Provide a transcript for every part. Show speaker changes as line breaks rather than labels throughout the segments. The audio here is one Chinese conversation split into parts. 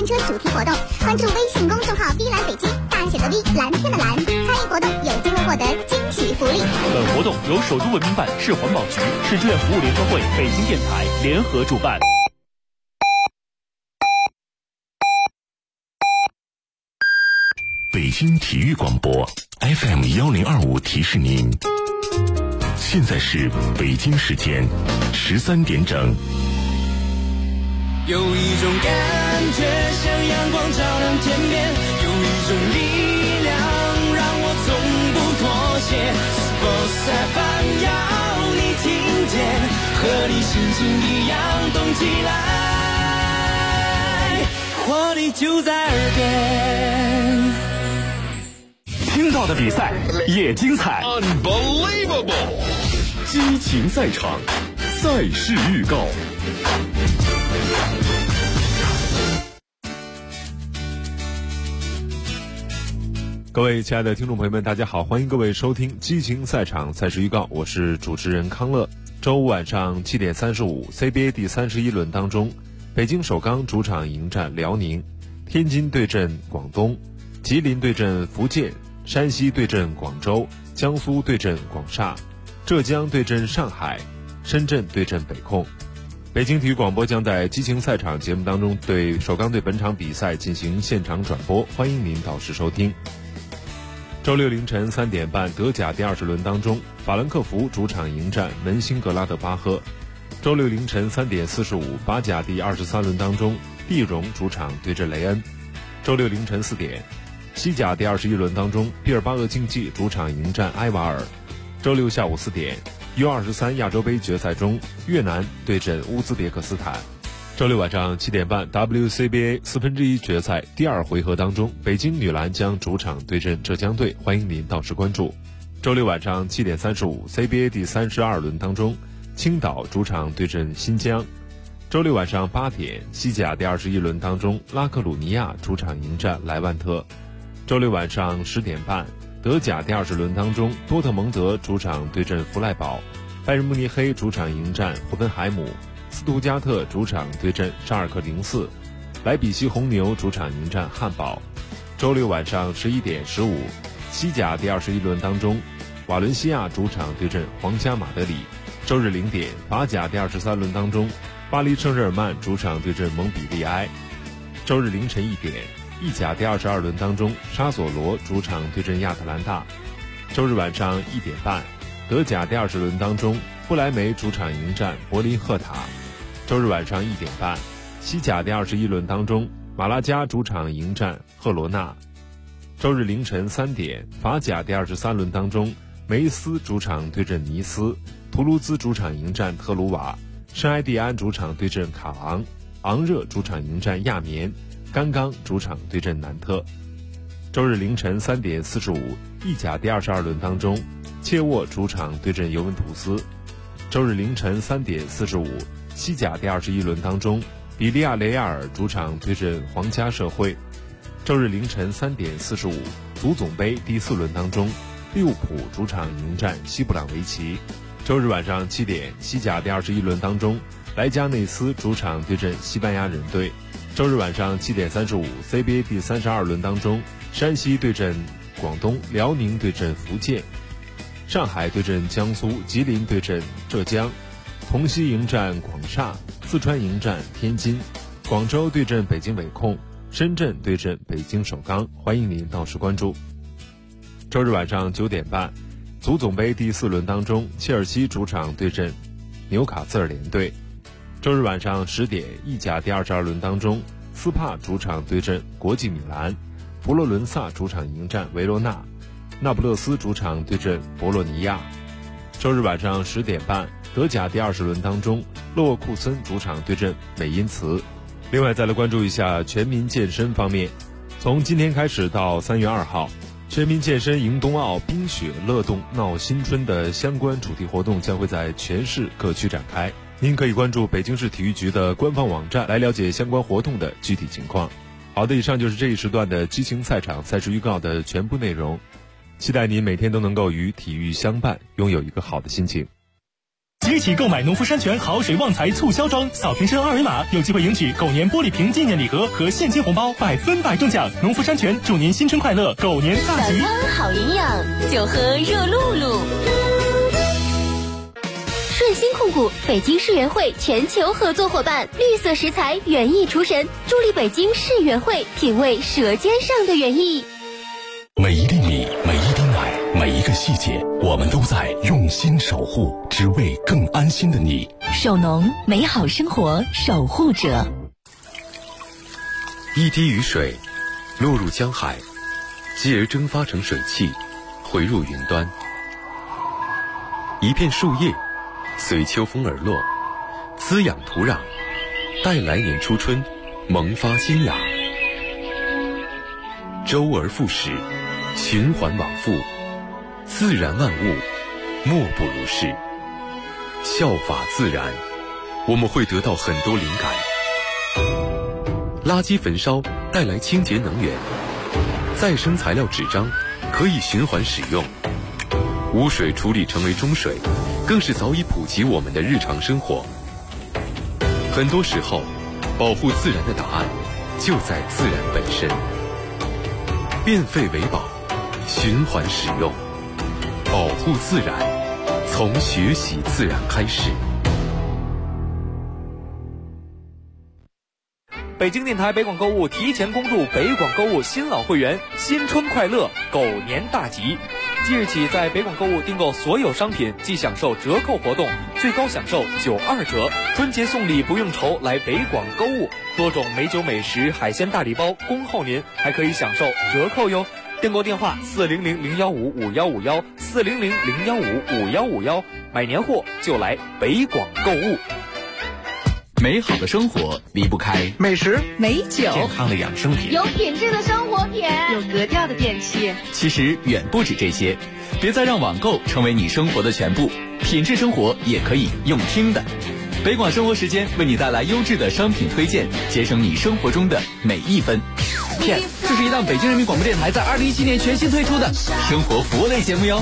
车主题活动，关注微信公众号 V 蓝北京，大写的 V， 蓝天的蓝，参与活动有机会获得惊喜福利。
本活动由首都文明办、市环保局、市志愿服务联合会、北京电台联合主办。
北京体育广播 FM1025提示您，现在是北京时间13点整。
有一种感觉像阳光照亮天边，有一种力量让我从不妥协。Sports FM 要你听见，和你心情一样动起来，活力就在耳边。
听到的比赛也精彩
Unbelievable， 激情赛场，赛事预告。
各位亲爱的听众朋友们，大家好，欢迎各位收听激情赛场赛事预告，我是主持人康乐。周五晚上7点35 CBA 第31轮当中，北京首钢主场迎战辽宁，天津对阵广东，吉林对阵福建，山西对阵广州，江苏对阵广厦，浙江对阵上海，深圳对阵北控。北京体育广播将在激情赛场节目当中对首钢队本场比赛进行现场转播，欢迎您到时收听。周六凌晨3点半，德甲第20轮当中，法兰克福主场迎战门兴格拉德巴赫。周六凌晨3点45，巴甲第23轮当中，蒂荣主场对阵雷恩。周六凌晨4点，西甲第21轮当中，毕尔巴鄂竞技主场迎战埃瓦尔。周六下午4点，U23亚洲杯决赛中，越南对阵乌兹别克斯坦。周六晚上7点半 WCBA 1/4决赛第2回合当中，北京女篮将主场对阵浙江队，欢迎您到时关注。周六晚上7点35 CBA 第32轮当中，青岛主场对阵新疆。周六晚上8点，西甲第21轮当中，拉克鲁尼亚主场迎战莱万特。周六晚上10点半，德甲第20轮当中，多特蒙德主场对阵弗赖堡，拜仁慕尼黑主场迎战霍芬海姆，斯图加特主场对阵沙尔克04，莱比锡红牛主场迎战汉堡。周六晚上11点15，西甲第21轮当中，瓦伦西亚主场对阵皇家马德里。周日0点，法甲第23轮当中，巴黎圣日耳曼主场对阵蒙彼利埃。周日凌晨1点，意甲第22轮当中，沙索罗主场对阵亚特兰大。周日晚上1点半，德甲第20轮当中，不莱梅主场迎战柏林赫塔。周日晚上1点半，西甲第21轮当中，马拉加主场迎战赫罗纳。周日凌晨3点，法甲第23轮当中，梅斯主场对阵尼斯，图卢兹主场迎战特鲁瓦，圣埃蒂安主场对阵卡昂，昂热主场迎战亚眠，甘刚主场对阵南特。周日凌晨3点45，意甲第22轮当中，切沃主场对阵尤文图斯。周日凌晨3点45，西甲第21轮当中，比利亚雷亚尔主场对阵皇家社会。周日凌晨3点45，足总杯第4轮当中，利物浦主场迎战西布朗维奇。周日晚上7点，西甲第21轮当中，莱加内斯主场对阵西班牙人队。周日晚上7点35 CBA 第32轮当中，山西对阵广东，辽宁对阵福建，上海对阵江苏，吉林对阵浙江，同曦迎战广厦，四川迎战天津，广州对阵北京北控，深圳对阵北京首钢，欢迎您到时关注。周日晚上9点半，足总杯第4轮当中，切尔西主场对阵纽卡斯尔联队。周日晚上10点，意甲第22轮当中，斯帕主场对阵国际米兰，佛罗伦萨主场迎战维罗纳，那不勒斯主场对阵博洛尼亚。周日晚上10点半，德甲第20轮当中，勒沃库森主场对阵美因茨。另外再来关注一下全民健身方面，从今天开始到3月2号，全民健身迎冬奥冰雪乐动闹新春的相关主题活动将会在全市各区展开。您可以关注北京市体育局的官方网站来了解相关活动的具体情况。好的，以上就是这一时段的激情赛场赛事预告的全部内容。期待您每天都能够与体育相伴，拥有一个好的心情。
即日起购买农夫山泉好水旺财促销装，扫瓶身二维码，有机会赢取狗年玻璃瓶纪念礼盒和现金红包，100%中奖。农夫山泉祝您新春快乐，狗年大吉！
早餐好营养，就喝热露露。顺鑫控股北京世园会全球合作伙伴，绿色食材园艺厨神，助力北京世园会品味舌尖上的园艺。
每一粒米，每一滴奶，每一个细节，我们都在用心守护，只为更安心的你。
守农，美好生活守护者。
一滴雨水落入江海，继而蒸发成水汽，回入云端。一片树叶随秋风而落，滋养土壤，待来年初春萌发新芽。周而复始，循环往复，自然万物莫不如是。效法自然，我们会得到很多灵感。垃圾焚烧带来清洁能源，再生材料纸张可以循环使用，污水处理成为中水，更是早已普及我们的日常生活。很多时候，保护自然的答案就在自然本身。变废为宝，循环使用，保护自然，从学习自然开始。
北京电台北广购物提前恭祝北广购物新老会员新春快乐，狗年大吉！即日起，在北广购物订购所有商品即享受折扣活动，最高享受92折。春节送礼不用愁，来北广购物，多种美酒美食、海鲜大礼包恭候您，还可以享受折扣哟。订购电话400-015-5151，400-015-5151，买年货就来北广购物。
美好的生活离不开
美食、
美酒、
健康的养生品、
有品质的生活品、
有格调的电器。
其实远不止这些，别再让网购成为你生活的全部，品质生活也可以用听的。北广生活时间为你带来优质的商品推荐，节省你生活中的每一分。Yes， 这是一档北京人民广播电台在2017年全新推出的生活服务类节目哟。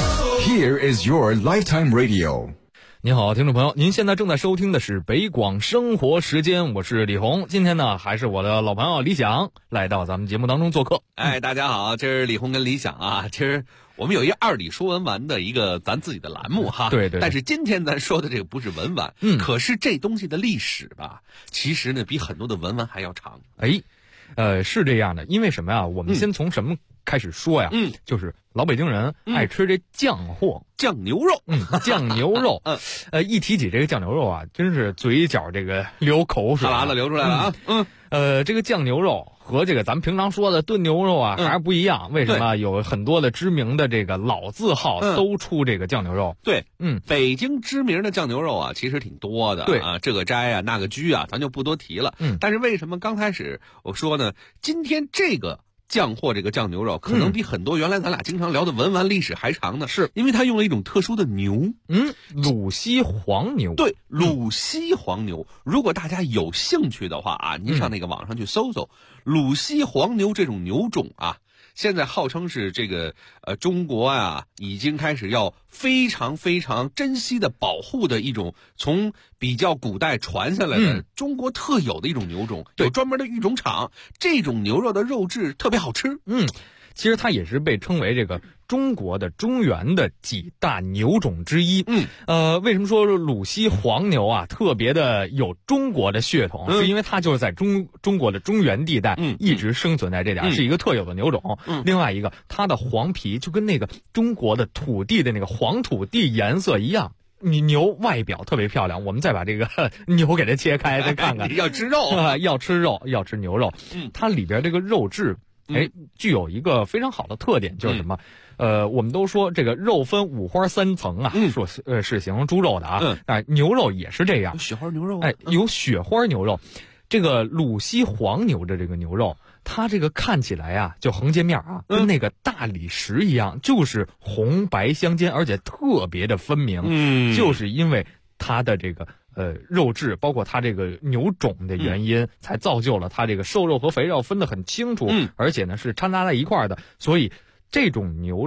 Here is your lifetime radio。
您好，听众朋友，您现在正在收听的是北广生活时间，我是李红。今天呢，还是我的老朋友李想来到咱们节目当中做客。
大家好，这是李红跟李想啊。其实我们有一二李说文玩的一个咱自己的栏目哈，
对。
但是今天咱说的这个不是文玩，可是这东西的历史吧，其实呢比很多的文玩还要长。
是这样的，因为什么呀？我们先从什么开始说呀？就是老北京人爱吃这酱货，
酱牛肉，
酱牛肉。一提起这个酱牛肉啊，真是嘴角这个流口水，
哈喇子流出来了啊。
这个酱牛肉和这个咱们平常说的炖牛肉啊还是不一样。为什么？有很多的知名的这个老字号都出这个酱牛肉。
对，北京知名的酱牛肉啊，其实挺多的。
对
啊，这个斋啊，那个居啊，咱就不多提了。但是为什么刚开始我说呢？今天这个酱货这个酱牛肉可能比很多原来咱俩经常聊的文玩历史还长呢，
是
因为它用了一种特殊的牛，
鲁西黄牛。
对，鲁西黄牛。如果大家有兴趣的话啊，您上那个网上去搜搜鲁西黄牛这种牛种啊，现在号称是这个中国啊已经开始要非常非常珍惜的保护的一种从比较古代传下来的中国特有的一种牛种，有专门的育种场，这种牛肉的肉质特别好吃。
其实它也是被称为这个中国的中原的几大牛种之一。为什么说鲁西黄牛啊特别的有中国的血统？是因为它就是在中国的中原地带一直生存在这点，是一个特有的牛种。另外一个，它的黄皮就跟那个中国的土地的那个黄土地颜色一样。你牛外表特别漂亮，我们再把这个牛给它切开，再看看。
要吃肉
要吃肉，要吃牛肉。它里边这个肉质。具有一个非常好的特点，就是什么？我们都说这个肉分五花三层啊，说是形容猪肉的啊，牛肉也是这样，
有雪花牛肉，
有雪花牛肉。这个鲁西黄牛的这个牛肉，它这个看起来啊，就横截面啊，跟那个大理石一样，就是红白相间，而且特别的分明。就是因为它的这个肉质，包括它这个牛种的原因，才造就了它这个瘦肉和肥肉分得很清楚，而且呢是掺杂在一块的，所以这种牛肉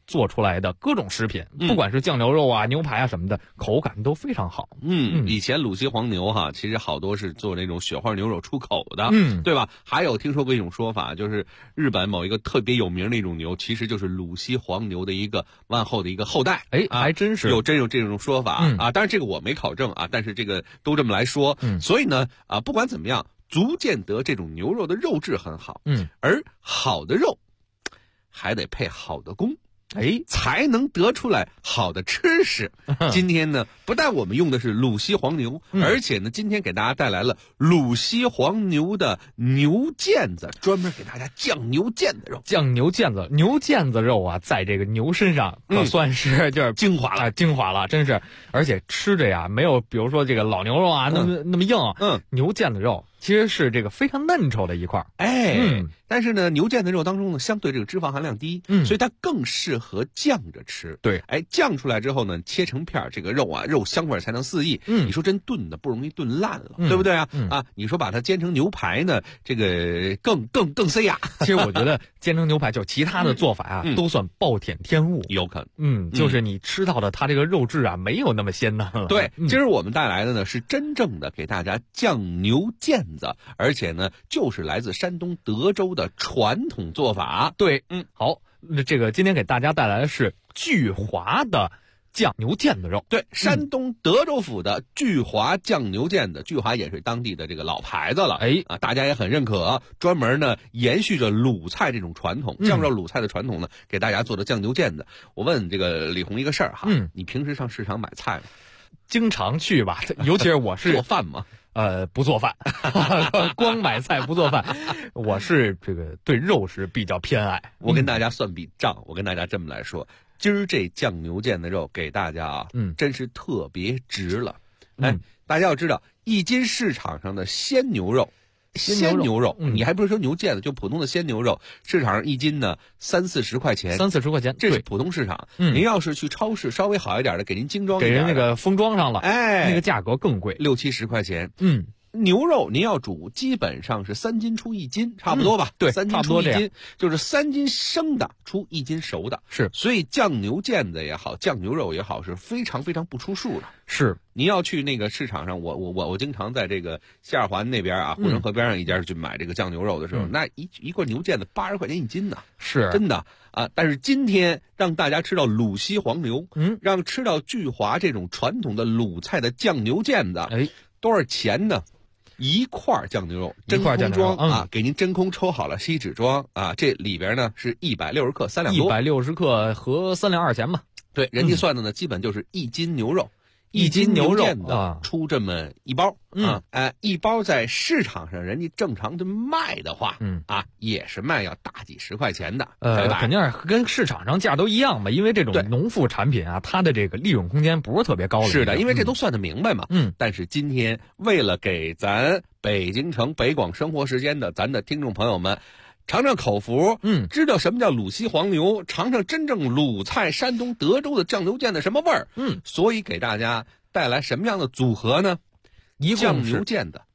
做出来的各种食品，不管是酱牛肉啊、牛排啊什么的，口感都非常好。
以前鲁西黄牛哈，其实好多是做那种雪花牛肉出口的，对吧？还有听说过一种说法，就是日本某一个特别有名的一种牛，其实就是鲁西黄牛的一个完后的一个后代。
还真是
有这种说法啊，当然这个我没考证啊，但是这个都这么来说。所以呢不管怎么样，足见得这种牛肉的肉质很好。而好的肉还得配好的工，才能得出来好的吃食。今天呢，不但我们用的是鲁西黄牛，而且呢，今天给大家带来了鲁西黄牛的牛腱子，专门给大家酱牛腱子肉。
酱牛腱子，牛腱子肉啊，在这个牛身上可算是就是
精华了，
精华了，真是。而且吃着呀，没有比如说这个老牛肉啊那么硬。牛腱子肉其实是这个非常嫩稠的一块。
但是呢，牛腱子肉当中呢，相对这个脂肪含量低，所以它更适合酱着吃。
对，
酱出来之后呢，切成片，这个肉啊，肉香味才能四溢。你说真炖的不容易炖烂了，对不对啊？你说把它煎成牛排呢，这个更塞牙。
其实我觉得煎成牛排，就其他的做法啊，都算暴殄天物，
有可能。
就是你吃到的它这个肉质啊，没有那么鲜嫩了。
对，今儿我们带来的呢是真正的给大家酱牛腱子，而且呢就是来自山东德州的传统做法。
对，好，这个今天给大家带来的是聚华的酱牛腱子肉。
对，山东德州府的聚华酱牛腱子，聚华也是当地的这个老牌子了。大家也很认可，专门呢延续着鲁菜这种传统，酱肉鲁菜的传统呢，给大家做的酱牛腱子。我问这个李红一个事儿哈，你平时上市场买菜吗？
经常去吧，尤其是我是
做饭吗？
不做饭，光买菜不做饭。我是这个对肉食比较偏爱。
我跟大家算笔账，我跟大家这么来说，今儿这酱牛腱子肉给大家啊，真是特别值了。大家要知道，一斤市场上的鲜牛肉，你还不是说牛腱子，就普通的鲜牛肉，市场上一斤呢30-40块钱
，30-40块钱，
这是普通市场。您要是去超市稍微好一点的，给您精装一点，
给人那个封装上了，那个价格更贵
，60-70块钱。牛肉您要煮，基本上是3斤出1斤，差不多吧？
对
，3斤出1斤，就是3斤生的出1斤熟的。
是，
所以酱牛腱子也好，酱牛肉也好，是非常非常不出数的。
是，
您要去那个市场上，我经常在这个西二环那边啊，护城河边上一家去买这个酱牛肉的时候，那一块牛腱子80块钱1斤呢，
是
真的啊。但是今天让大家吃到鲁西黄牛，让吃到聚华这种传统的鲁菜的酱牛腱子，多少钱呢？一块酱牛肉真空装啊，给您真空抽好了锡纸装啊，这里边呢是160克3两多
，160克合3两2钱吧。
对，人家算的呢，基本就是1斤牛肉。
1斤牛肉
啊，出这么一包一包在市场上人家正常的卖的话，也是卖要大几十块钱的，
肯定是跟市场上价都一样吧，因为这种农副产品啊，它的这个利润空间不是特别高的。
是的，因为这都算得明白嘛。但是今天为了给咱北京城北广生活时间的咱的听众朋友们尝尝口福，知道什么叫鲁西黄牛，尝尝真正鲁菜山东德州的酱牛腱的什么味儿，所以给大家带来什么样的组合呢？酱牛腱的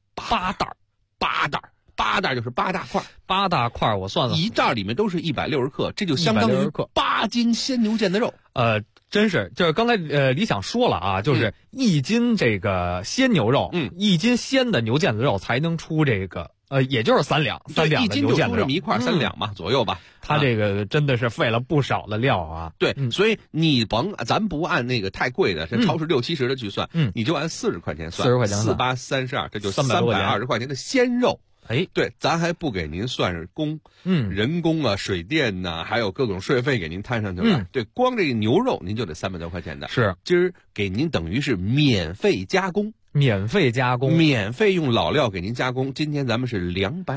8袋就是8大块
，8大块我算了，
一袋里面都是160克，这就相当于8斤鲜牛腱的肉。
真是，就是刚才李想说了啊，就是1斤这个鲜牛肉，1斤鲜的牛腱子肉才能出这个。也就是3两的牛腱子肉，
1斤就出这么一块3两嘛，左右吧。
它这个真的是费了不少的料啊。
对，所以你咱不按那个太贵的，超市60-70的去算，你就按40块钱算
，40块钱算
，48-32，这就320块钱的鲜肉。对，咱还不给您算是工，人工啊、水电呐，还有各种税费给您摊上去了。对，光这个牛肉您就得300多块钱的。
是，
今儿给您等于是免费加工。
免费
用老料给您加工。今天咱们是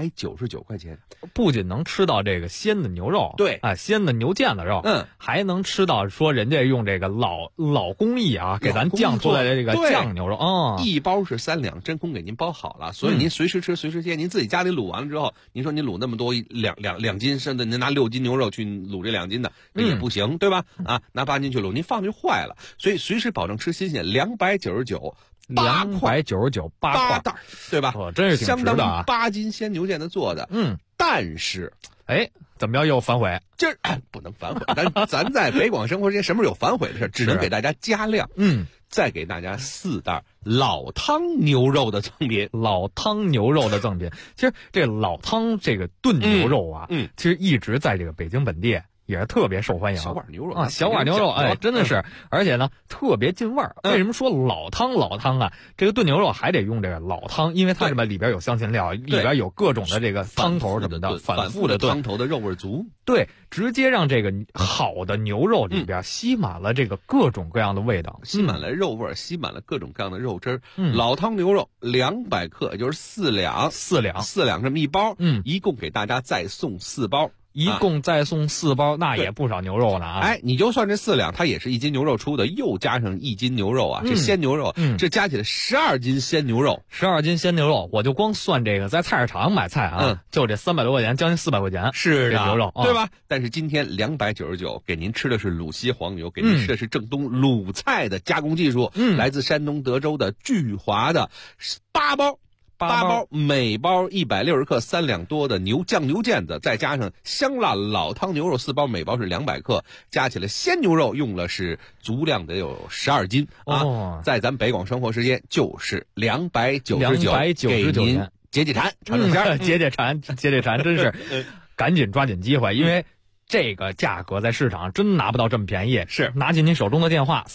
299块钱，
不仅能吃到这个鲜的牛肉，
对
啊，鲜的牛腱子肉，还能吃到说人家用这个老工艺啊，给咱酱出来的这个酱牛肉
一包是3两，真空给您包好了，所以您随时吃随时切。您自己家里卤完了之后，您说您卤那么多两斤，甚至您拿6斤牛肉去卤这2斤的，那也不行，对吧？拿8斤去卤，您放就坏了，所以随时保证吃新鲜。299。
299 8
袋，对吧？
真是挺值的啊！
相当于8斤鲜牛腱子做的。但是，
怎么着又反悔？
今儿不能反悔，咱在北广生活时间什么时候有反悔的事？只能给大家加量。再给大家4袋老汤牛肉的赠品。
老汤牛肉的赠品，其实这老汤这个炖牛肉啊，其实一直在这个北京本地也是特别受欢迎。
小碗牛肉
啊，小碗牛肉，哎，真的是，而且呢特别进味儿。为什么说老汤啊？这个炖牛肉还得用这个老汤，因为它什么里边有香辛料，里边有各种的这个汤头什么的，反复的炖，
汤头的肉味足。
对，直接让这个好的牛肉里边吸满了这个各种各样的味道，
吸满了肉味，吸满了各种各样的肉汁儿。老汤牛肉200克，也就是4两这么一包。一共给大家再送4包。
一共再送4包，那也不少牛肉呢啊！
哎，你就算这4两，它也是1斤牛肉出的，又加上1斤牛肉啊，这鲜牛肉，这加起来12斤鲜牛肉
，12斤鲜牛肉，我就光算这个在菜市场买菜啊，就这300多块钱，将近400块钱，
是
这牛肉，
对吧？但是今天299给您吃的是鲁西黄牛，给您吃的是正宗鲁菜的加工技术，来自山东德州的聚华的8包。8包，每包160克，3两多的酱牛腱子，再加上香辣老汤牛肉4包，每包是200克，加起来鲜牛肉用了是足量得有12斤啊！在咱北广生活时间就是299，给您解馋，尝尝鲜，
解馋，真是赶紧抓紧机会，因为这个价格在市场上真拿不到这么便宜。
是，
拿起您手中的电话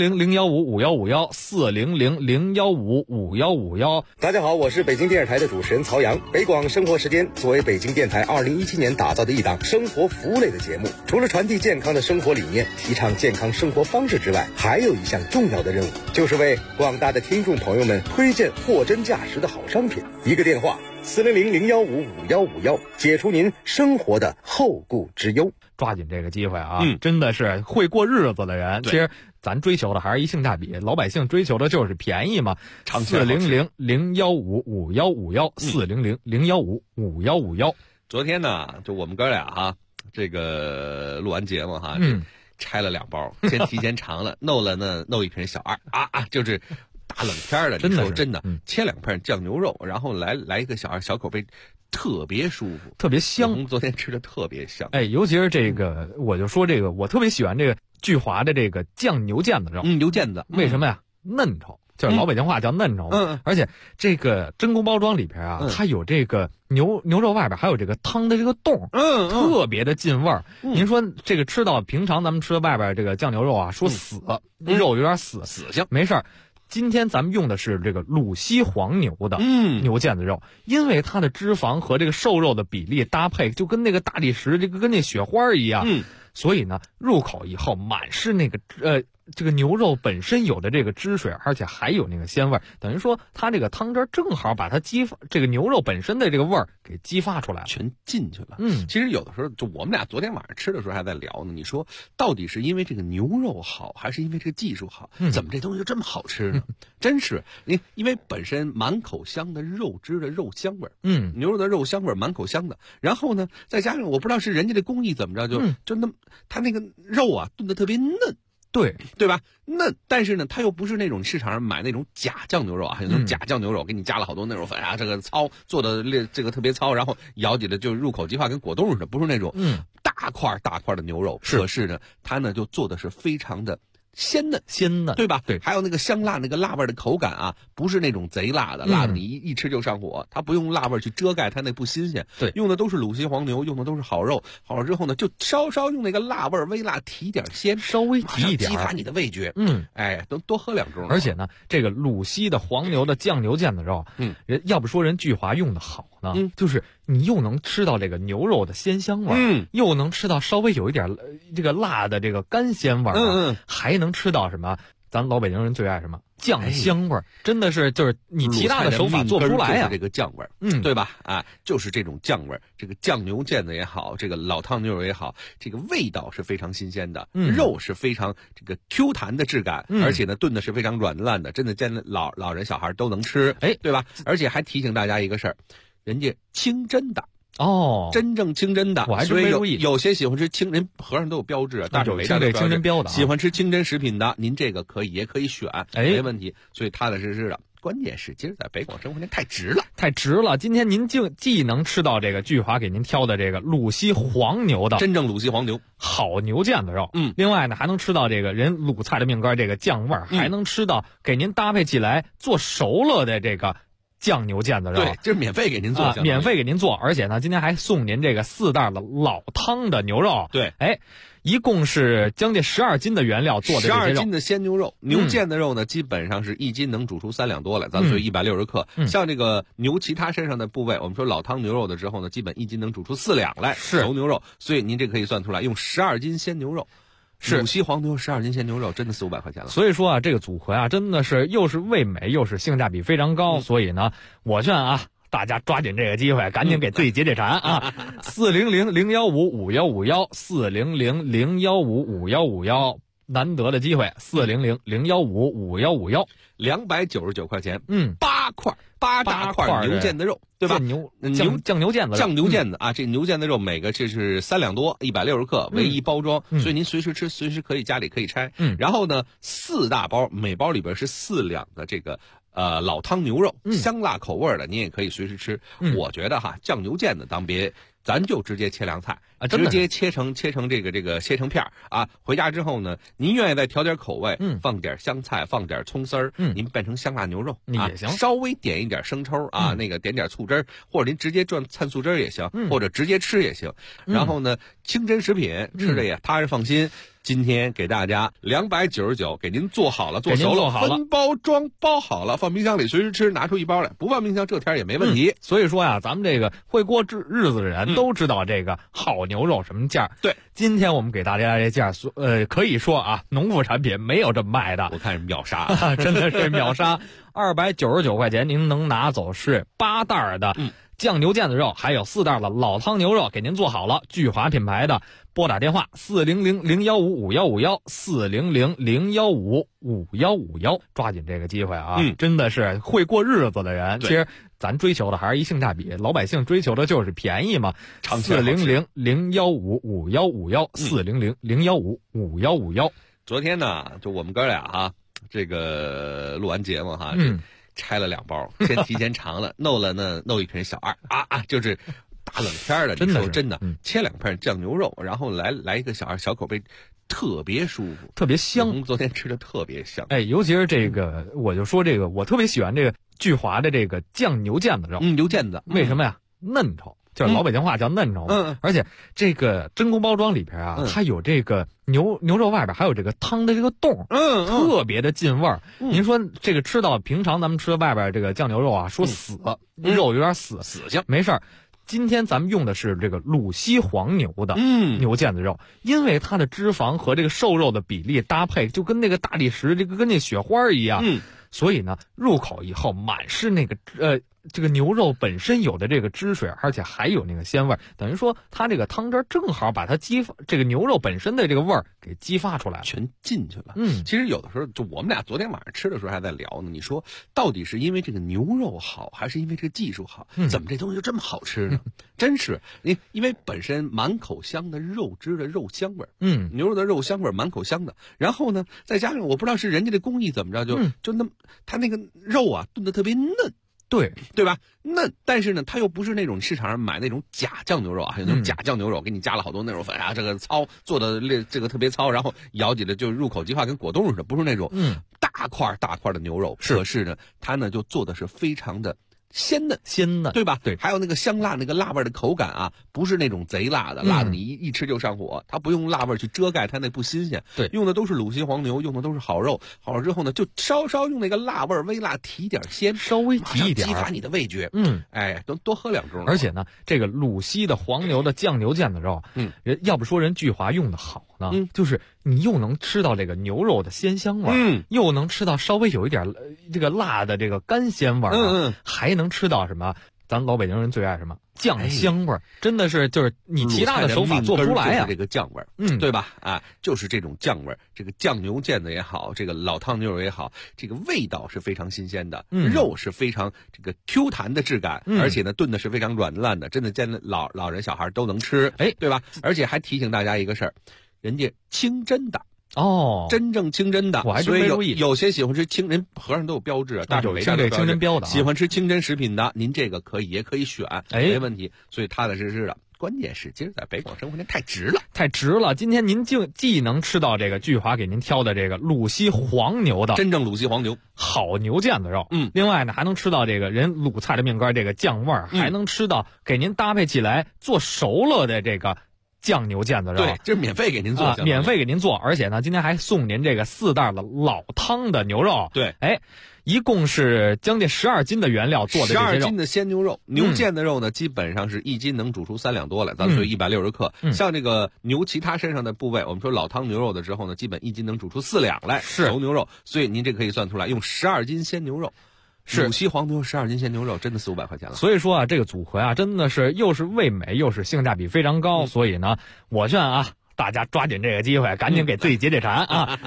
400-015-5151，400-015-5151。
大家好，我是北京电视台的主持人曹阳。北广生活时间作为北京电台2017年打造的一档生活服务类的节目，除了传递健康的生活理念，提倡健康生活方式之外，还有一项重要的任务，就是为广大的听众朋友们推荐货真价实的好商品。一个电话400-015-5151，解除您生活的后顾之忧。
抓紧这个机会啊！真的是会过日子的人，其实咱追求的还是一性价比，老百姓追求的就是便宜嘛。400-015-5151，400-015-5151。
昨天呢，就我们哥俩哈，这个录完节目哈，拆了2包，先提前尝了，弄一瓶小2啊，就是大冷天的，真的，切2片酱牛肉，然后来一个小2小口杯。特别舒服，
特别香。
昨天吃的特别香，
哎，尤其是这个，我就说这个，我特别喜欢这个聚华的这个酱牛腱子肉。
牛腱子，
为什么呀？嫩稠，就是老北京话叫嫩稠。而且这个真空包装里边啊，它有这个牛肉外边还有这个汤的这个洞，特别的进味儿。您说这个吃到平常咱们吃的外边这个酱牛肉啊，说死，肉有点死
性，
没事儿。今天咱们用的是这个鲁西黄牛的牛腱子肉，因为它的脂肪和这个瘦肉的比例搭配就跟那个大理石这个跟那雪花一样，所以呢入口以后满是那个这个牛肉本身有的这个汁水，而且还有那个鲜味，等于说它这个汤汁正好把它这个牛肉本身的这个味儿给激发出来，
全进去了。其实有的时候就我们俩昨天晚上吃的时候还在聊呢，你说到底是因为这个牛肉好，还是因为这个技术好？怎么这东西就这么好吃呢？真是因为本身满口香的肉汁的肉香味，牛肉的肉香味满口香的，然后呢再加上我不知道是人家的工艺怎么着，就那么它那个肉啊炖得特别嫩。对吧？嫩，但是呢，它又不是那种市场上买那种假酱牛肉啊，有那种假酱牛肉，给你加了好多那种粉啊，这个糙做的这个特别糙，然后咬起来就入口即化，跟果冻似的，不是那种大块的牛肉。可是呢，它呢就做的是非常的鲜嫩，对吧？
对，
还有那个香辣那个辣味的口感啊，不是那种贼辣的，辣的你一吃就上火。它不用辣味去遮盖它那不新鲜，
对，
用的都是鲁西黄牛，用的都是好肉。好了之后呢，就稍稍用那个辣味微辣提点鲜，
稍微提一点，
激发你的味觉。哎，多喝2盅。
而且呢，这个鲁西的黄牛的酱牛腱子肉，人要不说人聚华用的好呢，就是你又能吃到这个牛肉的鲜香味，又能吃到稍微有一点这个辣的这个干鲜味，还能吃到什么？咱老北京人最爱什么酱香味儿，真的是就是你其他的手法做不出来呀。
这个酱味儿，对吧？啊，就是这种酱味儿，这个酱牛腱子也好，这个老汤牛肉也好，这个味道是非常新鲜的，肉是非常这个 Q 弹的质感，而且呢炖的是非常软烂的，真的见老人小孩都能吃，对吧？而且还提醒大家一个事儿，人家清真的。真正清真的，
我还真没注意。
有些喜欢吃清真，盒上都有标志，大
有这清真标的。
喜欢吃清真食品的，您这个也可以选，没问题。所以踏踏实实的关键是今儿在北广生活节太值了，
太值了！今天您既能吃到这个聚华给您挑的这个鲁西黄牛的
真正鲁西黄牛
好牛腱子肉，另外呢还能吃到这个人鲁菜的命根这个酱味儿，还能吃到给您搭配起来做熟了的这个酱牛腱子肉。
对，这是免费给您做，
免费给您做，而且呢今天还送您这个4袋的老汤的牛肉。
对，
一共是将近12斤的原料做的这些肉，12
斤的鲜牛肉，牛腱子肉呢，基本上是1斤能煮出3两多来，咱们说160克。像这个牛其他身上的部位，我们说老汤牛肉的之后呢，基本1斤能煮出4两来，
是
熟牛肉。所以您这可以算出来，用12斤鲜牛肉，鲁西黄牛12斤鲜牛肉，真的400-500块钱了。
所以说啊，这个组合啊，真的是又是味美，又是性价比非常高。所以呢，我劝啊，大家抓紧这个机会，赶紧给自己解解馋啊！400-015-5151，400-015-5151，难得的机会，400-015-5151。
299块钱，8大块牛腱子肉，对吧？
酱牛腱子，
酱牛腱子啊，这牛腱子肉每个这是3两多，160克，唯一包装，所以您随时吃，随时可以家里可以拆。然后呢，4大包，每包里边是4两的这个老汤牛肉，香辣口味的，您也可以随时吃。我觉得哈，酱牛腱子咱就直接切凉菜啊，直接切成这个切成片啊。回家之后呢，您愿意再调点口味，放点香菜，放点葱丝儿，您变成香辣牛肉
也行，
稍微点一点生抽啊，那个点点醋汁儿，或者您直接蘸醋汁儿也行，或者直接吃也行。然后呢，清真食品吃着也踏实放心。今天给大家299，给您做好了，做熟了，分包装包好了，放冰箱里随时吃，拿出1包来，不放冰箱这天也没问题。
所以说呀，咱们这个会过日子的人都知道这个好牛肉什么价。
对，
今天我们给大家这价，可以说啊，农副产品没有这么卖的。
我看是秒杀，
真的是秒杀，299块钱您能拿走是8袋的酱牛腱子肉，还有4袋的老汤牛肉，给您做好了，聚华品牌的。拨打电话400-015-5151，400-015-5151，抓紧这个机会啊！真的是会过日子的人，其实咱追求的还是一性价比，老百姓追求的就是便宜嘛。400-015-5151，400-015-5151。
昨天呢，就我们哥俩哈，这个录完节目哈，拆了2包，先提前尝了，弄一瓶小2啊，就是。大冷天的，
真的
切2片酱牛肉，然后来一个小口杯，特别舒服，
特别香。
昨天吃的特别香，
尤其是这个，我就说这个，我特别喜欢这个聚华的这个酱牛腱子肉。
牛腱子，
为什么呀？嫩稠，就是老北京话叫嫩稠。而且这个真空包装里边啊，它有这个牛肉外边还有这个汤的这个洞，特别的进味儿。您说这个吃到平常咱们吃的外边这个酱牛肉啊，说死肉有点死性，没事儿。今天咱们用的是这个鲁西黄牛的牛腱子肉，因为它的脂肪和这个瘦肉的比例搭配就跟那个大理石跟那雪花一样，所以呢入口以后满是那个这个牛肉本身有的这个汁水，而且还有那个鲜味，等于说它这个汤汁正好把它这个牛肉本身的这个味儿给激发出来，
全进去了。其实有的时候就我们俩昨天晚上吃的时候还在聊呢，你说到底是因为这个牛肉好，还是因为这个技术好？怎么这东西就这么好吃呢？真是因为本身满口香的肉汁的肉香味儿，牛肉的肉香味儿满口香的，然后呢再加上我不知道是人家的工艺怎么着，就那么它那个肉啊炖得特别嫩。对吧？嫩，但是呢，它又不是那种市场上买那种假酱牛肉啊，有那种假酱牛肉，给你加了好多那种粉啊，这个糙做的这个特别糙，然后咬起来就入口即化，跟果冻似的，不是那种大块的牛肉。可是呢，它呢就做的是非常的鲜嫩，对吧？
对，
还有那个香辣那个辣味的口感啊，不是那种贼辣的，辣的你一吃就上火。它不用辣味去遮盖它那不新鲜，
对，
用的都是鲁西黄牛，用的都是好肉。好了之后呢，就稍稍用那个辣味微辣提点鲜，
稍微提一点，
激发你的味觉。多喝2盅。
而且呢，这个鲁西的黄牛的酱牛腱子肉，要不说人聚华用的好呢，就是你又能吃到这个牛肉的鲜香味，又能吃到稍微有一点这个辣的这个干鲜味，还能吃到什么？咱老北京人最爱什么酱香味儿？真的是就是你其他的手法做不出来呀。
这个酱味儿，对吧？啊，就是这种酱味儿，这个酱牛腱子也好，这个老汤牛肉也好，这个味道是非常新鲜的，肉是非常这个 Q 弹的质感，而且呢炖的是非常软烂的，真的见老人小孩都能吃，对吧？而且还提醒大家一个事儿，人家清真的。
哦，
真正清真的，
我还真
所以
没注意。
有些喜欢吃清真，盒上都有标志，大手围上
有清真标的，
喜欢吃清真食品的，您这个可以也可以选，没问题。所以踏踏实实的。关键是今儿在北广生活圈太值了，
太值了！今天您既能吃到这个聚华给您挑的这个鲁西黄牛的
真正鲁西黄牛
好牛腱子肉，另外呢还能吃到这个人鲁菜的面干这个酱味儿，还能吃到给您搭配起来做熟了的这个酱牛腱子肉。
对，这是免费给您做，
免费给您做，而且呢今天还送您这个4袋的老汤的牛肉。
对，
一共是将近12斤的原料做的这些肉，12
斤的鲜牛肉，牛腱的肉呢，基本上是1斤能煮出3两多来，咱所以160克。像这个牛其他身上的部位，我们说老汤牛肉的时候呢，基本1斤能煮出4两来，熟牛肉。所以您这可以算出来，用12斤鲜牛肉，鲁西黄牛12斤鲜牛肉，真的400-500块钱了。
所以说啊，这个组合啊，真的是又是味美，又是性价比非常高。所以呢，我劝啊，大家抓紧这个机会，赶紧给自己解解馋啊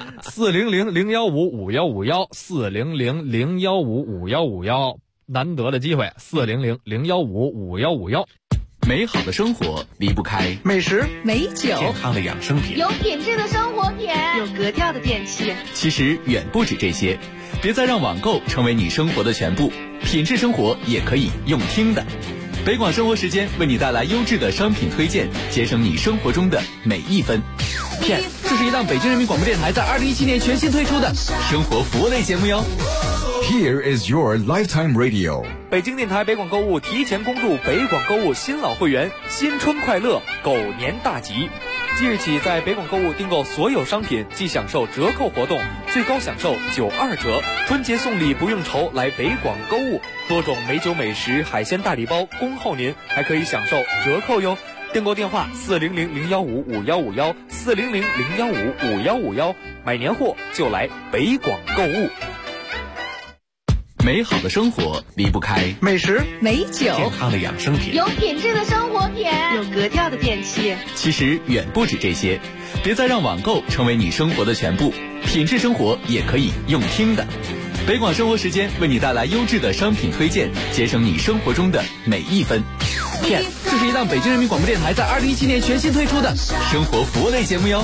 ！400-015-5151，400-015-5151，难得的机会，400-015-5151。
美好的生活离不开
美食、
美酒、
健康的养生品、
有品质的生活品、
有格调的电器。
其实远不止这些，别再让网购成为你生活的全部，品质生活也可以用听的。北广生活时间为你带来优质的商品推荐，节省你生活中的每一分。Yes， 这是一档北京人民广播电台在2017年全新推出的生活服务类节目哟。
Here is your lifetime radio。
北京电台北广购物提前恭祝北广购物新老会员新春快乐，狗年大吉！即日起，在北广购物订购所有商品即享受折扣活动，最高享受92折。春节送礼不用愁，来北广购物，多种美酒美食、海鲜大礼包恭候您，还可以享受折扣哟。订购电话400-015-5151，400-015-5151，买年货就来北广购物。
美好的生活离不开
美食、
美酒、
健康的养生品、
有品质的生活品、
有格调的电器。
其实远不止这些，别再让网购成为你生活的全部，品质生活也可以用听的。北广生活时间为你带来优质的商品推荐，节省你生活中的每一分。Yes， 这是一档北京人民广播电台在2017年全新推出的生活服务类节目哟。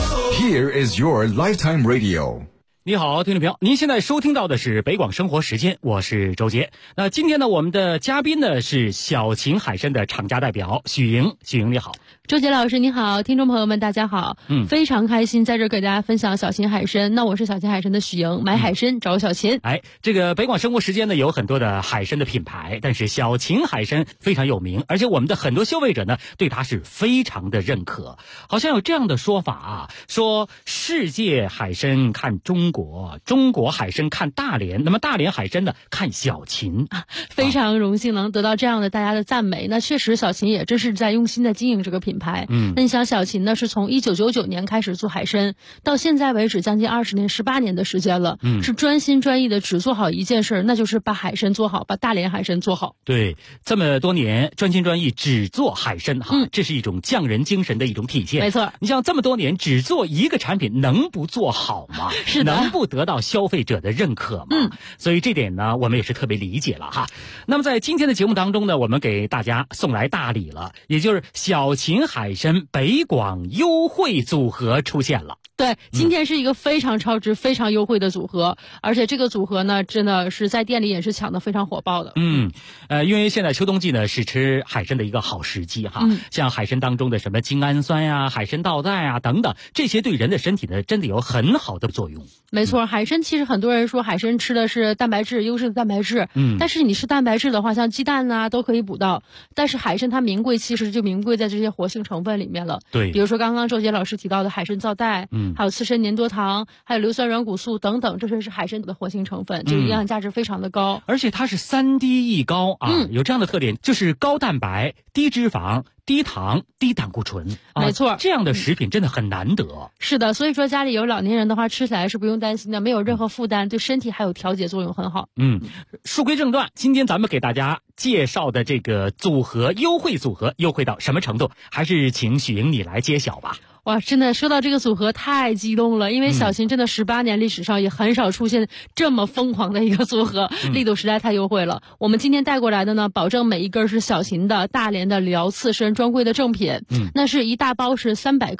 Here is your lifetime radio。
你好，听众朋友，您现在收听到的是北广生活时间，我是周杰。那今天呢，我们的嘉宾呢是小秦海参的厂家代表许莹。许莹你好。
周杰老师你好，听众朋友们大家好，非常开心在这给大家分享小秦海参。那我是小秦海参的许莹，买海参找小秦。
这个北广生活时间呢有很多的海参的品牌，但是小秦海参非常有名，而且我们的很多消费者呢对它是非常的认可。好像有这样的说法啊，说世界海参看中国，中国海参看大连，那么大连海参呢看小秦。
非常荣幸能得到这样的大家的赞美。那确实小秦也真是在用心的经营这个品牌。那你想小秦呢是从1999年开始做海参，到现在为止将近20年18年的时间了，是专心专意的只做好一件事，那就是把海参做好，把大连海参做好。
对，这么多年专心专意只做海参这是一种匠人精神的一种体现。
没错，
你像这么多年只做一个产品，能不做好吗？
是的，
能不得到消费者的认可吗？所以这点呢我们也是特别理解了哈。那么在今天的节目当中呢，我们给大家送来大礼了，也就是小秦海参北广优惠组合出现了。
对，今天是一个非常超值、非常优惠的组合，而且这个组合呢，真的是在店里也是抢得非常火爆的。
因为现在秋冬季呢是吃海参的一个好时机哈。像海参当中的什么精氨酸呀、海参皂苷啊等等，这些对人的身体呢真的有很好的作用。
没错，海参其实很多人说海参吃的是蛋白质，优质的蛋白质。但是你吃蛋白质的话，像鸡蛋啊都可以补到，但是海参它名贵，其实就名贵在这些活性成分里面了。
对，
比如说刚刚周杰老师提到的海参皂苷，还有刺参粘多糖，还有硫酸软骨素等等，这些是海参的活性成分，这个营养价值非常的高。
而且它是3低一高啊，有这样的特点，就是高蛋白、低脂肪、低糖、低胆固醇。
没错，
这样的食品真的很难得。
是的，所以说家里有老年人的话，吃起来是不用担心的，没有任何负担，对身体还有调节作用很好。
书归正传，今天咱们给大家介绍的这个组合优惠组合，优惠到什么程度？还是请许莹你来揭晓吧。
哇，真的说到这个组合太激动了，因为小秦真的18年历史上也很少出现这么疯狂的一个组合，力度实在太优惠了。我们今天带过来的呢，保证每一根是小秦的大连的辽刺参专柜的正品，那是一大包是300克。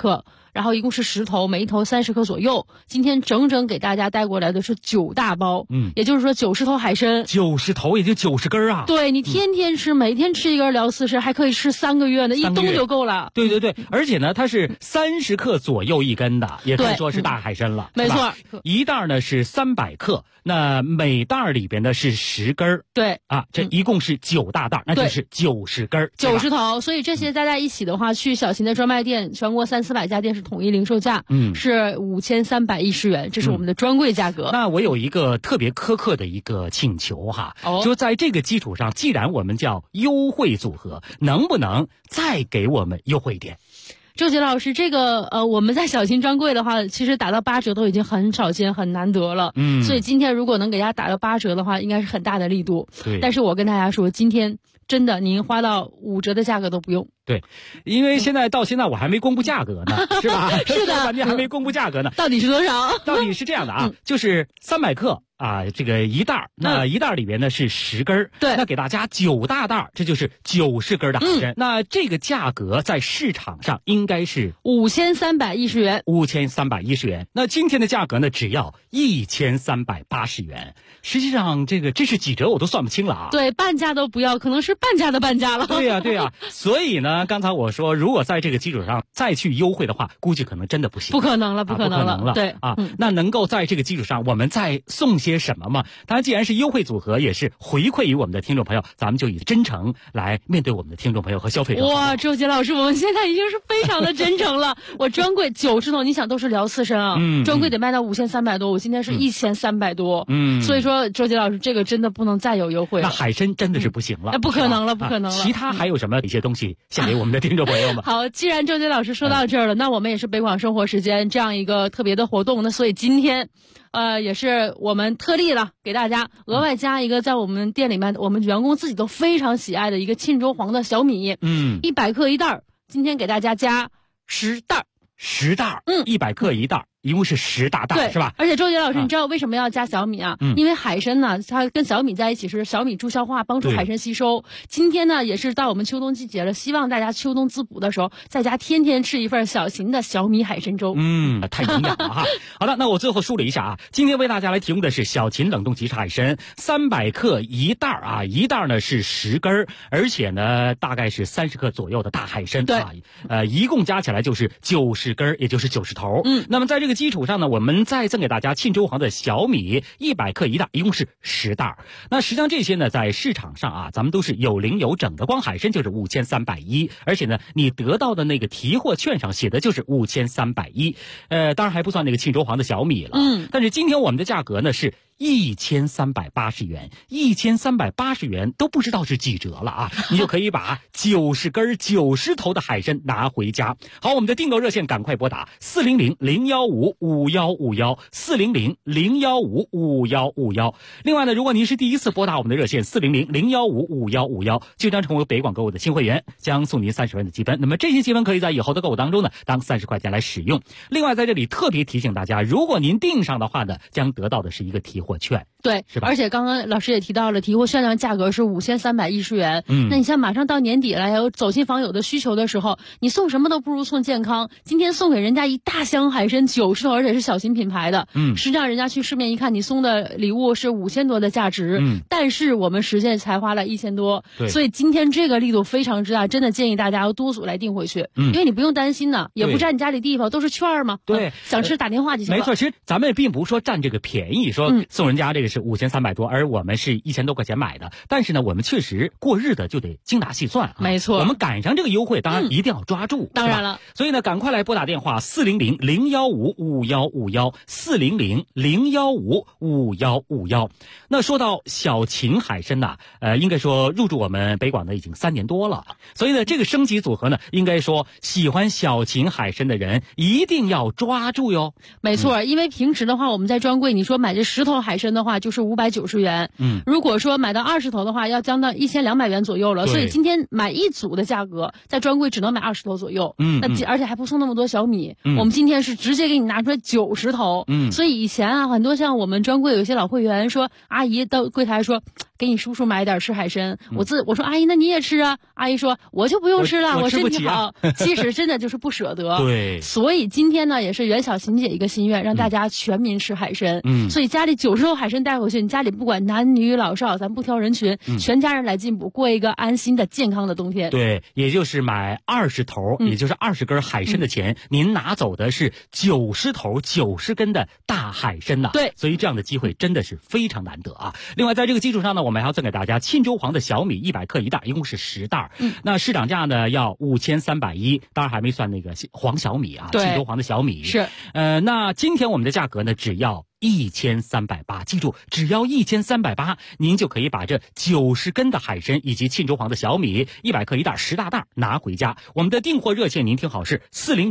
然后一共是10头，每一头30克左右。今天整整给大家带过来的是9大包，也就是说90头海参
，90头也就90根啊。
对，你天天吃，每天吃一根聊40，还可以吃3个月呢，一冬就够了。
对对对，而且呢，它是30克左右一根的，也可以说是大海参了。
没错，
一袋呢是300克，那每袋里边呢是10根。
对
啊，这一共是9大袋，那就是90根
，90头。所以这些加在一起的话，去小秦的专卖店，全国300-400家店是统一零售价，是5310元，这是我们的专柜价格。
那我有一个特别苛刻的一个请求哈，就在这个基础上，既然我们叫优惠组合，能不能再给我们优惠一点？
周杰老师，这个我们在小秦专柜的话，其实打到8折都已经很少见、很难得了。所以今天如果能给大家打到8折的话，应该是很大的力度。
对。
但是我跟大家说，今天真的您花到5折的价格都不用。
对，因为到现在我还没公布价格呢，是吧？
是的，
半天还没公布价格呢。
到底是多少？
到底是这样的啊，就是300克啊，这个一袋，那一袋里边呢是10根，
对，
那给大家9大袋，这就是90根的海参。那这个价格在市场上应该是
5310元
，5310元。那今天的价格呢，只要1380元。实际上，这是几折我都算不清了啊。
对，半价都不要，可能是半价的半价了。
对呀，对呀。所以呢，刚才我说，如果在这个基础上再去优惠的话，估计可能真的不行。
不可能了，不可能了。
对啊，那能够在这个基础上，我们再送些什么吗？当然，既然是优惠组合，也是回馈于我们的听众朋友，咱们就以真诚来面对我们的听众朋友和消费者。
哇，周杰老师，我们现在已经是非常的真诚了。我专柜90头，你想都是聊刺身啊，专柜得卖到5300多，我今天是1300多。所以说，周杰老师，这个真的不能再有优惠了。
那海参真的是不行了，
不可能了，不可能了。
其他还有什么一些东西献给我们的听众朋友们？
好，既然周杰老师说到这儿了，那我们也是北广生活时间这样一个特别的活动，那所以今天，也是我们特例了，给大家额外加一个在我们店里面我们员工自己都非常喜爱的一个沁州黄的小米，100克一袋，今天给大家加10袋，10袋，100克一袋。一共是10大袋，是吧？ 而且周杰老师，你知道为什么要加小米啊？因为海参呢，它跟小米在一起是小米助消化，帮助海参吸收。今天呢，也是到我们秋冬季节了，希望大家秋冬滋补的时候，在家天天吃一份小秦的小米海参粥。
太营养了哈。好的，那我最后梳理一下啊，今天为大家来提供的是小秦冷冻即食海参，300克一袋啊，一袋呢是10根，而且呢大概是30克左右的大海参。
对，
一共加起来就是90根，也就是90头。那么在这个基础上呢，我们再赠给大家沁州黄的小米100克一袋，一共是10袋。那实际上这些呢，在市场上啊，咱们都是有零有整的，光海参就是5310，而且呢，你得到的那个提货券上写的就是5310，当然还不算那个沁州黄的小米了。但是今天我们的价格呢是1380元，1380元都不知道是几折了啊！你就可以把90根90头的海参拿回家。好，我们的订购热线赶快拨打400-015-5151，400-015-5151。另外呢，如果您是第一次拨打我们的热线400-015-5151，就将成为北广购物的新会员，将送您30元的积分。那么这些积分可以在以后的购物当中呢，当30块钱来使用。另外在这里特别提醒大家，如果您订上的话呢，将得到的是一个提货券。
对，
是吧？
而且刚刚老师也提到了，提货券的价格是5310元。那你像马上到年底了，有走亲访友的需求的时候，你送什么都不如送健康。今天送给人家一大箱海参90头，而且是小型品牌的。实际上人家去市面一看，你送的礼物是5000多的价值，但是我们实际才花了1000多。所以今天这个力度非常之大，真的建议大家要多组来订回去，因为你不用担心呢，也不占你家里地方，都是券嘛。
对，
想吃打电话就行了。
没错，其实咱们并不是说占这个便宜，说送人家这个是5300多，而我们是1000多块钱买的。但是呢，我们确实过日子就得精打细算啊。
没错，
我们赶上这个优惠，当然一定要抓住。
当然了，
所以呢，赶快来拨打电话400-015-5151，400-015-5151。那说到小秦海参呐，应该说入驻我们北广的已经3年多了，所以呢，这个升级组合呢，应该说喜欢小秦海参的人一定要抓住哟。
没错，因为平时的话，我们在专柜，你说买这10头海参的话，就是590元。如果说买到20头的话，要将到1200元左右了。所以今天买一组的价格，在专柜只能买20头左右。而且还不送那么多小米。我们今天是直接给你拿出来90头。所以以前啊，很多像我们专柜有些老会员说，阿姨到柜台说， 给你叔叔买点吃海参。我说阿姨，那你也吃啊？阿姨说我就不用吃了，我身体好。其实真的就是不舍得。
对，
所以今天呢，也是袁小琴姐一个心愿，让大家全民吃海参。所以家里90头海参带回去，你家里不管男女老少，咱不挑人群，全家人来进补，过一个安心的健康的冬天。
对，也就是买20头，也就是20根海参的钱，您拿走的是90头90根的大海参呐。
对，
所以这样的机会真的是非常难得啊。另外，在这个基础上呢，我们还要赠给大家沁州黄的小米100克一袋，一共是10袋。那市场价呢要5310，当然还没算那个黄小米啊，沁州黄的小米
是。
那今天我们的价格呢，只要1380，记住，只要1380，您就可以把这90根的海参以及沁州黄的小米100克一袋10大袋拿回家。我们的订货热线您听好是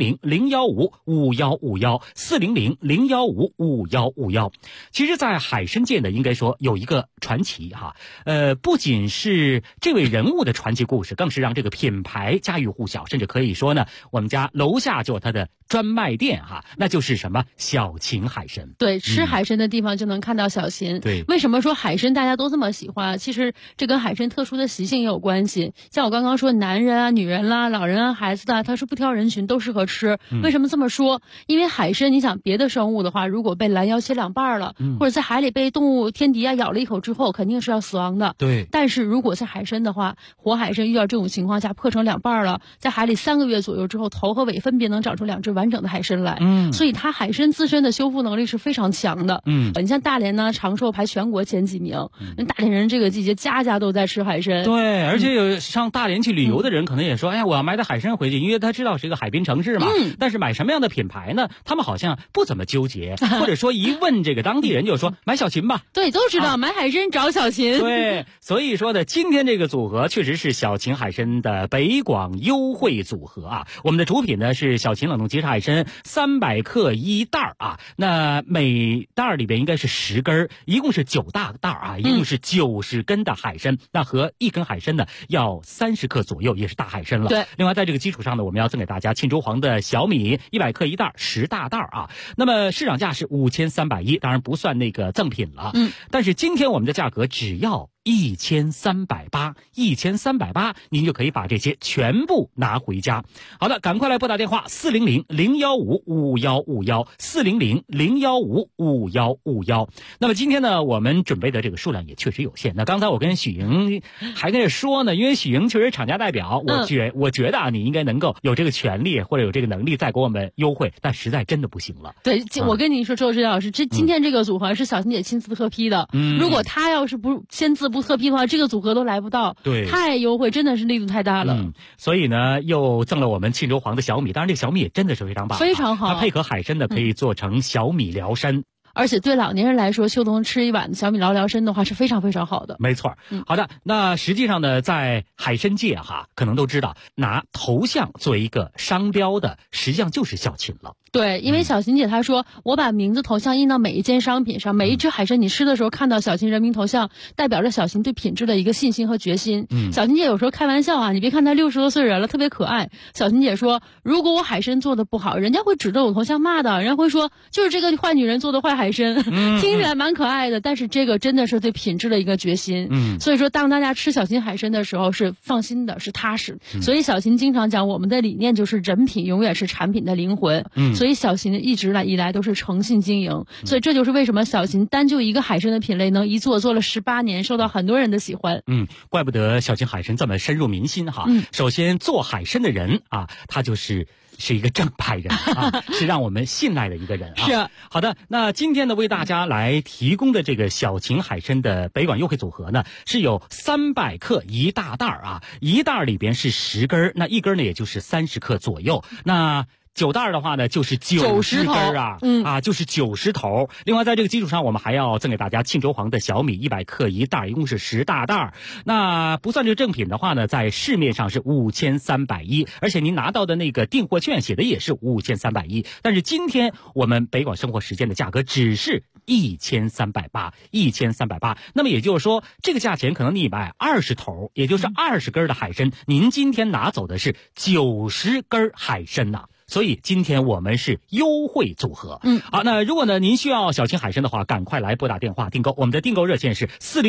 400-015-5151，400-015-5151。其实在海参界呢，应该说有一个传奇哈，不仅是这位人物的传奇故事，更是让这个品牌家喻户晓，甚至可以说呢，我们家楼下就有它的专卖店哈，那就是什么小秦海参。
对，吃海参的地方就能看到小秦。
对，
为什么说海参大家都这么喜欢？其实这跟海参特殊的习性也有关系。像我刚刚说，男人啊、女人啦、老人啊、孩子的，他是不挑人群，都适合吃。为什么这么说？因为海参，你想别的生物的话，如果被拦腰切2半了，或者在海里被动物天敌啊咬了一口之后，肯定是要死亡的。
对。
但是如果在海参的话，活海参遇到这种情况下破成2半了，在海里3个月左右之后，头和尾分别能长出2只完整的海参来。所以它海参自身的修复能力是非常强的。你像大连呢，长寿排全国前几名。大连人这个季节家家都在吃海参。
对，而且有上大连去旅游的人可能也说，哎呀，我要买点海参回去，因为他知道是一个海滨城市嘛。但是买什么样的品牌呢？他们好像不怎么纠结，或者说一问这个当地人就说买小秦吧。
对，都知道买海参找小秦。
对，所以说呢，今天这个组合确实是小秦海参的北广优惠组合啊。我们的主品呢是小秦冷冻即食海参300克一袋啊，那每袋里边应该是10根，一共是9大袋啊，一共是90根的海参。那和1根海参呢要30克左右，也是大海参了。
对。
另外在这个基础上呢，我们要赠给大家沁州黄的小米100克一袋10大袋啊。那么市场价是5310，当然不算那个赠品了。但是今天我们的价格只要1380，您就可以把这些全部拿回家。好的，赶快来拨打电话400-015-5151，400-015-5151。那么今天呢，我们准备的这个数量也确实有限。那刚才我跟许莹还跟着说呢，因为许莹确实厂家代表，我觉得啊，你应该能够有这个权利或者有这个能力再给我们优惠，但实在真的不行了。
对，我跟你说，周指导老师，今天这个组合是小秦姐亲自特批的。如果她要是不签字不特批的话，这个组合都来不到。
对，
太优惠，真的是力度太大了。
所以呢，又赠了我们沁州黄的小米，当然这个小米也真的是非常棒，
非常好。
它配合海参呢，可以做成小米辽参。
而且对老年人来说，秋冬吃一碗小米辽参的话是非常非常好的。
没错。好的，那实际上呢，在海参界可能都知道，拿头像作为一个商标的，实际上就是小秦了。
对，因为小秦姐她说，我把名字头像印到每一件商品上，每一只海参你吃的时候看到小秦人民头像，代表着小秦对品质的一个信心和决心。小秦姐有时候开玩笑啊，你别看她60多岁人了，特别可爱。小秦姐说，如果我海参做的不好，人家会指着我头像骂的，人家会说就是这个坏女人做的坏海参。听起来蛮可爱的，但是这个真的是对品质的一个决心。所以说当大家吃小秦海参的时候是放心的，是踏实。所以小秦经常讲，我们的理念就是人品永远是产品的灵魂。所以小秦一直以来都是诚信经营。所以这就是为什么小秦单就一个海参的品类能一做了18年，受到很多人的喜欢。
怪不得小秦海参这么深入民心哈。首先做海参的人啊，他是一个正派人啊，是让我们信赖的一个人啊。
是。
好的，那今天呢，为大家来提供的这个小秦海参的北广优惠组合呢，是有300克一大袋啊，一袋里边是10根，那一根呢也就是30克左右。那9袋的话呢，就是90根啊，就是90头。另外，在这个基础上，我们还要赠给大家沁州黄的小米100克一袋，一共是10大袋。那不算这个正品的话呢，在市面上是5310，而且您拿到的那个订货券写的也是5310。但是今天我们北广生活时间的价格只是1380。那么也就是说，这个价钱可能你买20头，也就是20根的海参，您今天拿走的是90根海参呐。 所以今天我们是优惠组合。好，那如果呢您需要小秦海参的话，赶快来拨打电话订购。我们的订购热线是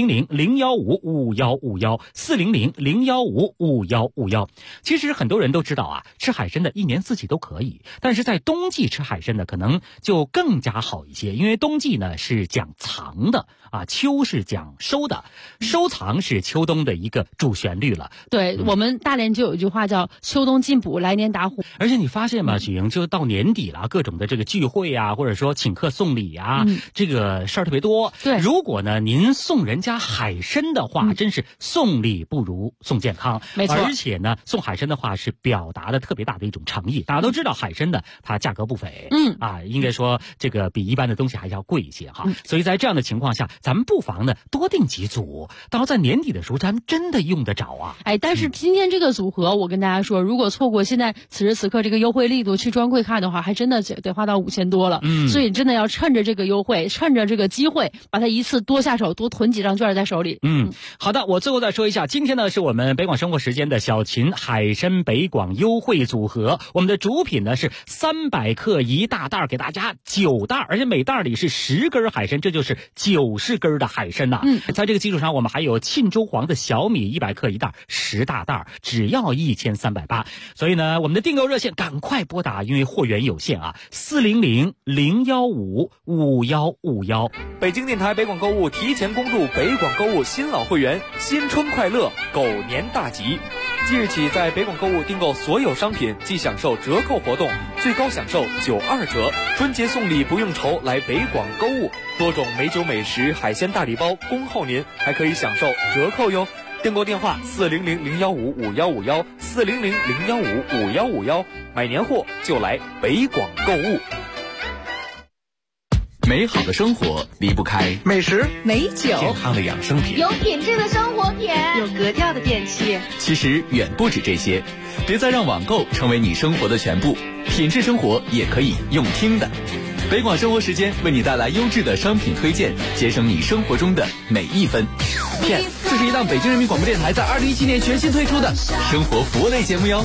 400-015-5151，400-015-5151。其实很多人都知道啊，吃海参的一年四季都可以，但是在冬季吃海参呢，可能就更加好一些，因为冬季呢是讲藏的啊，秋是讲收的，收藏是秋冬的一个主旋律了。
对，我们大连就有一句话叫秋冬进补，来年打虎。
而且你发现吗，许莹，就到年底了，各种的这个聚会啊，或者说请客送礼啊，这个事儿特别多。
对，
如果呢您送人家海参的话，真是送礼不如送健康。
没错，
而且呢送海参的话是表达的特别大的一种诚意。大家都知道海参的它价格不菲，应该说这个比一般的东西还要贵一些哈。所以在这样的情况下，咱们不妨呢多订几组，到在年底的时候咱们真的用得着啊。
但是今天这个组合，我跟大家说，如果错过现在此时此刻这个优惠力度去专柜看的话，还真的得花到5000多了。所以真的要趁着这个优惠，趁着这个机会，把它一次多下手，多囤几张券在手里。
好的，我最后再说一下，今天呢是我们北广生活时间的小秦海参北广优惠组合，我们的主品呢是300克一大袋，给大家9袋，而且每袋里是10根海参，这就是90根的海参呐。在这个基础上，我们还有沁州黄的小米100克一袋，10大袋，只要1380。所以呢，我们的订购热线赶快拨打，因为货源有限啊，400-015-5151。
北京电台北广购物提前恭祝北广购物新老会员新春快乐，狗年大吉！即日起，在北广购物订购所有商品，即享受折扣活动，最高享受92折。春节送礼不用愁，来北广购物，多种美酒美食、海鲜大礼包恭候您，还可以享受折扣哟。订购电话400-015-5151，400-015-5151，买年货就来北广购物。
美好的生活离不开
美食、
美酒、
健康的养生品、
有品质的生活品、 有格调的电器。
其实远不止这些，别再让网购成为你生活的全部，品质生活也可以用听的。北广生活时间为你带来优质的商品推荐，节省你生活中的每一分。Yes， 这是一档北京人民广播电台在2017年全新推出的生活服务类节目哟。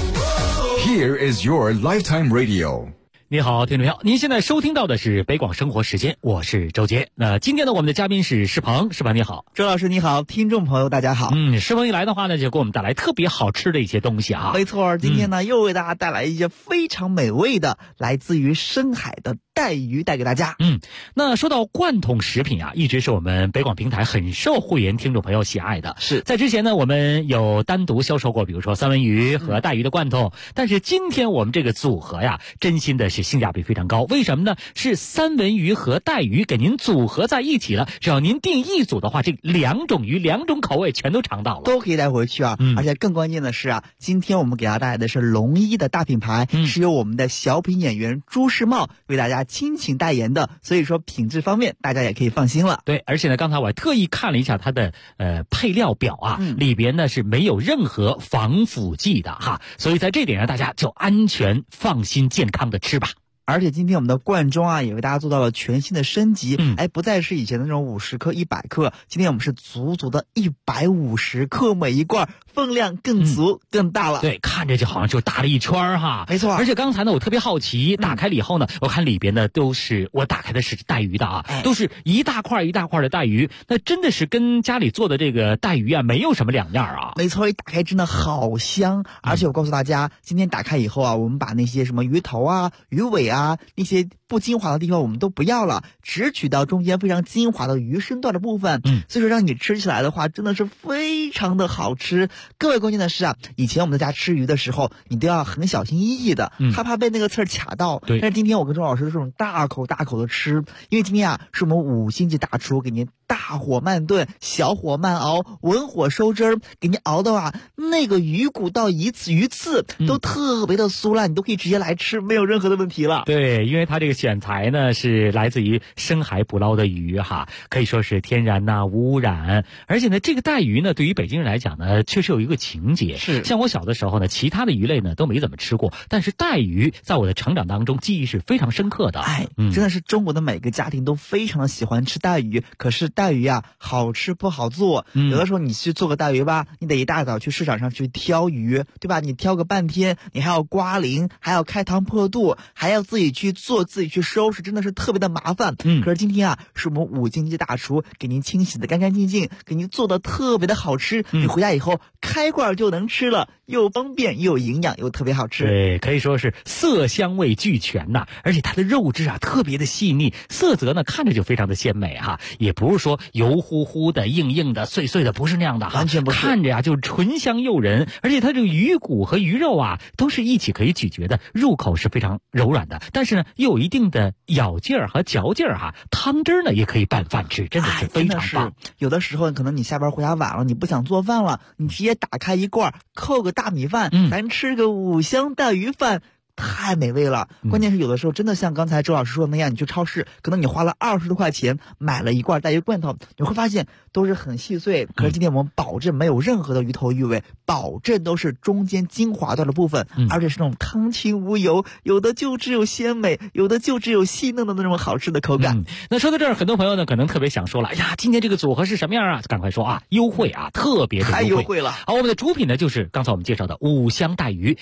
Here is your lifetime radio。
你好，听众朋友，您现在收听到的是北广生活时间，我是周杰。那今天呢，我们的嘉宾是施鹏，施鹏你好。
周老师你好，听众朋友大家好。
施鹏一来的话呢，就给我们带来特别好吃的一些东西啊。
没错，今天呢又为大家带来一些非常美味的，来自于深海的带鱼带给大家。
那说到罐头食品啊，一直是我们北广平台很受会员听众朋友喜爱的。
是
在之前呢，我们有单独销售过，比如说三文鱼和带鱼的罐头，但是今天我们这个组合呀，真心的是性价比非常高。为什么呢？是三文鱼和带鱼给您组合在一起了，只要您订一组的话，这2种鱼2种口味全都尝到了，
都可以带回去啊。而且更关键的是啊，今天我们给大家带来的是龙一的大品牌，是由我们的小品演员朱时茂为大家亲情代言的，所以说品质方面大家也可以放心了。
对，而且呢，刚才我还特意看了一下它的配料表啊，里边呢是没有任何防腐剂的哈，所以在这点上大家就安全放心健康的吃吧。
而且今天我们的罐装啊，也为大家做到了全新的升级，不再是以前的那种50克、100克，今天我们是足足的150克每一罐，分量更足、更大了。
对，看着就好像就大了一圈哈。
没错。
而且刚才呢，我特别好奇，打开了以后呢，我看里边呢都是我打开的是带鱼的啊，都是一大块一大块的带鱼，那真的是跟家里做的这个带鱼啊没有什么两样啊。
没错，一打开真的好香，而且我告诉大家，今天打开以后啊，我们把那些什么鱼头啊、鱼尾啊那些不精华的地方我们都不要了，只取到中间非常精华的鱼身段的部分。所以说让你吃起来的话真的是非常的好吃。各位关键的是啊，以前我们在家吃鱼的时候你都要很小心翼翼的，害怕被那个刺儿卡到。但是今天我跟周老师这种大口大口的吃，因为今天啊是我们5星级大厨给您大火慢炖、小火慢熬、文火收汁儿，给您熬的啊那个鱼骨到鱼刺都特别的酥烂，你都可以直接来吃，没有任何的问题了。
对，因为它这个选材呢是来自于深海捕捞的鱼哈，可以说是天然呐、无污染。而且呢，这个带鱼呢，对于北京人来讲呢，确实有一个情节。
是
像我小的时候呢，其他的鱼类呢都没怎么吃过，但是带鱼在我的成长当中记忆是非常深刻的。
真的是中国的每个家庭都非常的喜欢吃带鱼，可是带带鱼啊，好吃不好做。有的时候你去做个带鱼吧，你得一大早去市场上去挑鱼，对吧？你挑个半天，你还要刮鳞，还要开膛破肚，还要自己去做，自己去收拾，真的是特别的麻烦。可是今天啊，是我们5星级大厨给您清洗的干干净净，给您做的特别的好吃。你回家以后开罐就能吃了，又方便又营养又特别好吃。
对，可以说是色香味俱全呐，而且它的肉质啊特别的细腻，色泽呢看着就非常的鲜美哈，也不是说油乎乎的、硬硬的、碎碎的，不是那样的哈，
完全不是，
看着呀就醇香诱人，而且它这个鱼骨和鱼肉啊都是一起可以咀嚼的，入口是非常柔软的，但是呢又有一定的咬劲儿和嚼劲儿哈，汤汁呢也可以拌饭吃，真的是非常棒。
有的时候可能你下班回家晚了，你不想做饭了，你直接打开一罐，扣个大米饭，咱吃个5香带鱼饭。太美味了，关键是有的时候真的像刚才周老师说的那样，你去超市，可能你花了20多块钱买了一罐带鱼罐头，你会发现都是很细碎。可是今天我们保证没有任何的鱼头鱼尾，保证都是中间精华段的部分，而且是那种汤清无油，有的就只有鲜美，有的就只有细嫩的那种好吃的口感。
那说到这儿，很多朋友呢可能特别想说了，哎呀，今天这个组合是什么样啊？赶快说啊，优惠啊，特别的
太优惠了。
好，我们的主品呢就是刚才我们介绍的5香带鱼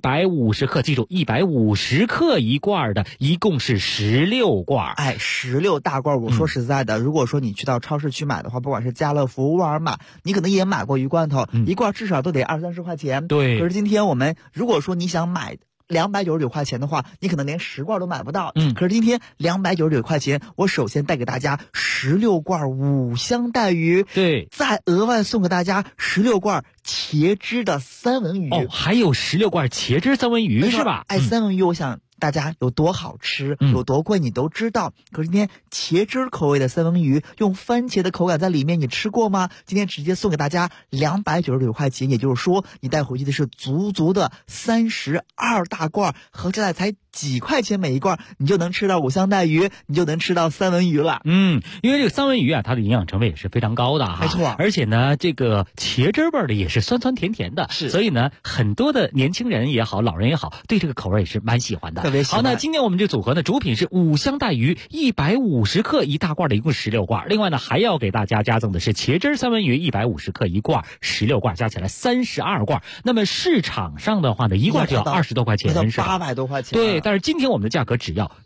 ，150克，记住150克一罐的，一共是16罐。
16大罐。我说实在的，如果说你去到超市去买的话，不管是家乐福、沃尔玛，你可能也买过鱼罐头，一罐至少都得20-30块钱。
对。
可是今天我们如果说你想买299块钱的话，你可能连10罐都买不到。可是今天299块钱，我首先带给大家16罐5香带鱼，
对，
再额外送给大家16罐茄汁的三文鱼。
还有16罐茄汁三文鱼是吧？
三文鱼我想大家有多好吃，有多贵你都知道。可是今天茄汁口味的三文鱼，用番茄的口感在里面，你吃过吗？今天直接送给大家299块钱，也就是说你带回去的是足足的32大罐，合起来才几块钱每一罐，你就能吃到5香带鱼，你就能吃到三文鱼了。
因为这个三文鱼啊，它的营养成分也是非常高的哈，
没错。
而且呢，这个茄汁味的也是酸酸甜甜的，所以呢，很多的年轻人也好，老人也好，对这个口味也是蛮喜欢的。
特别喜欢。
好，那今天我们这组合呢，主品是5香带鱼150克一大罐的，一共16罐。另外呢，还要给大家加赠的是茄汁三文鱼150克一罐，16罐，加起来32罐。那么市场上的话呢，一罐就要20多块钱，是吧
？800多块钱。
对，但是今天我们的价格只要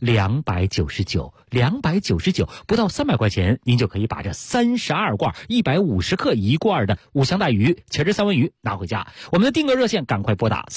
299，不到300块钱，您就可以把这32罐150克一罐的5香带鱼、茄汁三文鱼拿回家。我们的订购热线赶快拨打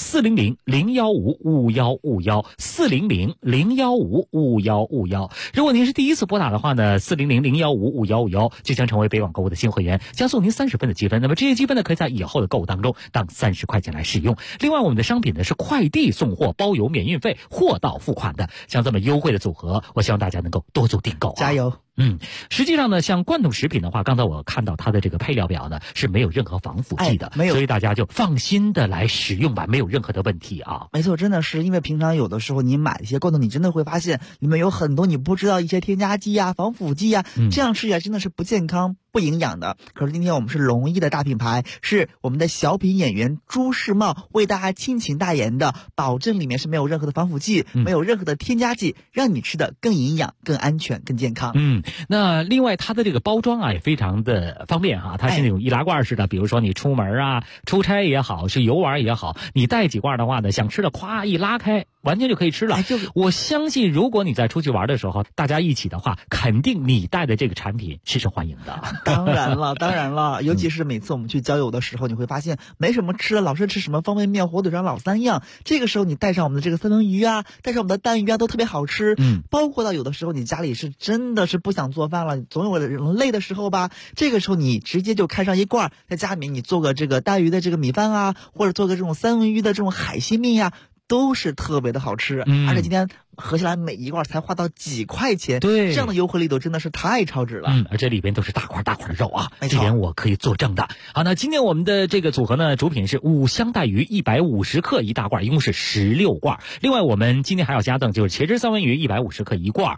400-015-5151，400-015-5151。如果您是第一次拨打的话呢，400-015-5151就将成为北网购物的新会员，将送您30分的积分。那么这些积分呢，可以在以后的购物当中当30块钱来使用。另外，我们的商品呢是快递送货，包邮免运费，货到付款的。像这么优惠的组合，我希望大家能够多做订购啊！
加油！
实际上呢，像罐头食品的话，刚才我看到它的这个配料表呢是没有任何防腐剂的，
没有，
所以大家就放心的来使用吧，没有任何的问题啊。
没错，真的是因为平常有的时候你买一些罐头，你真的会发现里面有很多你不知道一些添加剂啊、防腐剂啊，这样吃起来真的是不健康、不营养的。可是今天我们是龙一的大品牌，是我们的小品演员朱时茂为大家倾情代言的，保证里面是没有任何的防腐剂，没有任何的添加剂，让你吃的更营养、更安全、更健康。
那另外它的这个包装啊也非常的方便哈，它是那种易拉罐式的，比如说你出门啊、出差也好，是游玩也好，你带几罐的话呢，想吃的咵一拉开，完全就可以吃了。我相信如果你在出去玩的时候，大家一起的话，肯定你带的这个产品是受欢迎的。
当然了，尤其是每次我们去郊游的时候，你会发现没什么吃的，老是吃什么方便面、火腿肠、老三样。这个时候你带上我们的这个三文鱼啊，带上我们的蛋鱼啊，都特别好吃。包括到有的时候你家里是真的是不想做饭了，总有人累的时候吧，这个时候你直接就开上一罐，在家里面你做个这个带鱼的这个米饭啊，或者做个这种三文鱼的这种海鲜面呀，都是特别的好吃。而且今天合起来每一罐才花到几块钱，
对，
这样的优惠力度真的是太超值了。
而且里边都是大块大块的肉啊，这点我可以作证的。好，那今天我们的这个组合呢，主品是5香带鱼150克一大罐，一共是16罐。另外我们今天还要加赠就是茄汁三文鱼150克一罐。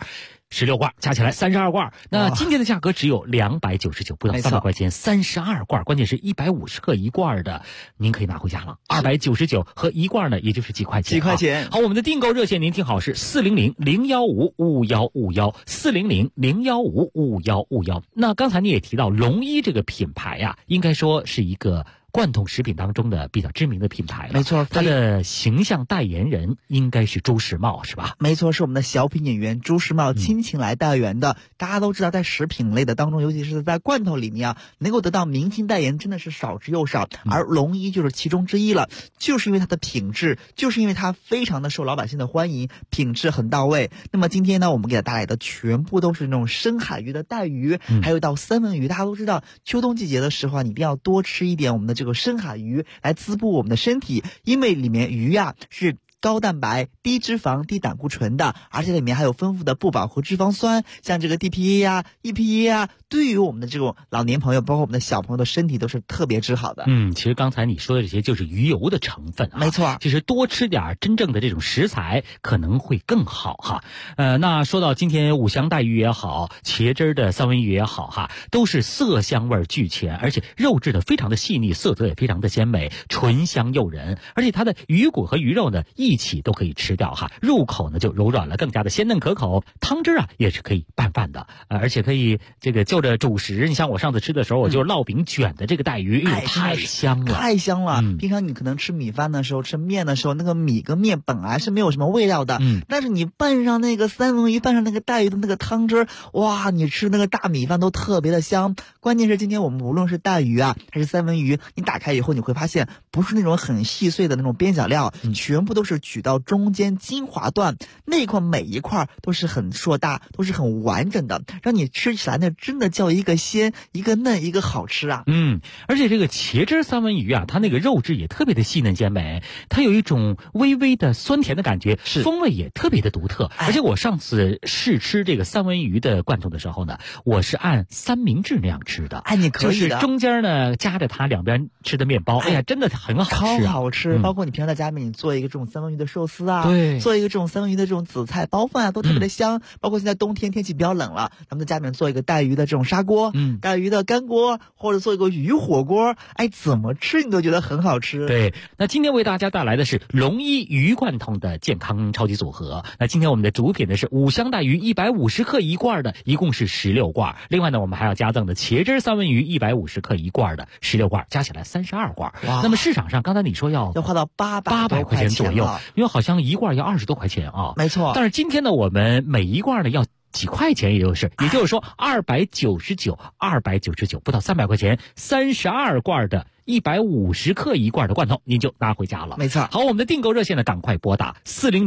16罐，加起来32罐。那今天的价格只有299，不到300块钱，32罐，关键是150克一罐的，您可以拿回家了。299和一罐呢，也就是几块钱。
几块钱。
好，我们的订购热线您听好是400-015-5151，400-015-5151。那刚才你也提到龙一这个品牌呀，应该说是一个罐头食品当中的比较知名的品牌了。
没错，
它的形象代言人应该是朱时茂，是吧？
没错，是我们的小品演员朱时茂亲情来代言的。大家都知道，在食品类的当中，尤其是在罐头里面啊，能够得到明星代言真的是少之又少，而龙一就是其中之一了。就是因为它的品质，就是因为它非常的受老百姓的欢迎，品质很到位。那么今天呢，我们给大家带来的全部都是那种深海鱼的带鱼，还有一道三文鱼。大家都知道，秋冬季节的时候啊，你一定要多吃一点我们的这个深海鱼来滋补我们的身体，因为里面鱼啊是高蛋白、低脂肪、低胆固醇的，而且里面还有丰富的不饱和脂肪酸，像这个 DPA 呀、EPA 呀，对于我们的这种老年朋友，包括我们的小朋友的身体都是特别之好的。
其实刚才你说的这些就是鱼油的成分啊，
没错。
其实多吃点真正的这种食材可能会更好哈。那说到今天五香带鱼也好，茄汁的三文鱼也好哈，都是色香味俱全，而且肉质的非常的细腻，色泽也非常的鲜美，醇香诱人，而且它的鱼骨和鱼肉呢一起都可以吃掉哈，入口呢就柔软了，更加的鲜嫩可口。汤汁啊也是可以拌饭的，而且可以这个就着主食。你像我上次吃的时候，我就烙饼卷的这个带鱼，太香了，
太香了。平常你可能吃米饭的时候、吃面的时候，那个米跟面本来是没有什么味道的，但是你拌上那个三文鱼，拌上那个带鱼的那个汤汁，哇，你吃那个大米饭都特别的香。关键是今天我们无论是带鱼啊还是三文鱼，你打开以后你会发现，不是那种很细碎的那种边角料，全部都是取到中间精华段，那一块每一块都是很硕大，都是很完整的，让你吃起来那真的叫一个鲜，一个嫩，一个好吃啊。
而且这个茄汁三文鱼啊，它那个肉质也特别的细嫩鲜美，它有一种微微的酸甜的感觉，风味也特别的独特。而且我上次试吃这个三文鱼的罐头的时候呢，我是按三明治那样吃的。
你可以的，
就是中间呢夹着它两边吃的面包，哎呀，真的很好吃，
超好吃。包括你平常在家里面，你做一个这种三文鱼的寿司啊，
对，
做一个这种三文鱼的这种紫菜包饭啊，都特别的香。包括现在冬天天气比较冷了，咱们在家里面做一个带鱼的这种砂锅，带鱼的干锅，或者做一个鱼火锅，怎么吃你都觉得很好吃。
对，那今天为大家带来的是龙一鱼罐头的健康超级组合。那今天我们的主品呢是五香带鱼150克一罐的，一共是16罐。另外呢，我们还要加赠的茄汁三文鱼150克一罐的16罐，加起来32罐。那么市场上刚才你说要
花到800
块钱左右，因为好像一罐要20多块钱啊。
没错。
但是今天呢，我们每一罐呢要几块钱，也就是说299，不到300块钱，32罐的150克一罐的罐头，您就拿回家了。
没错。
好，我们的订购热线呢，赶快拨打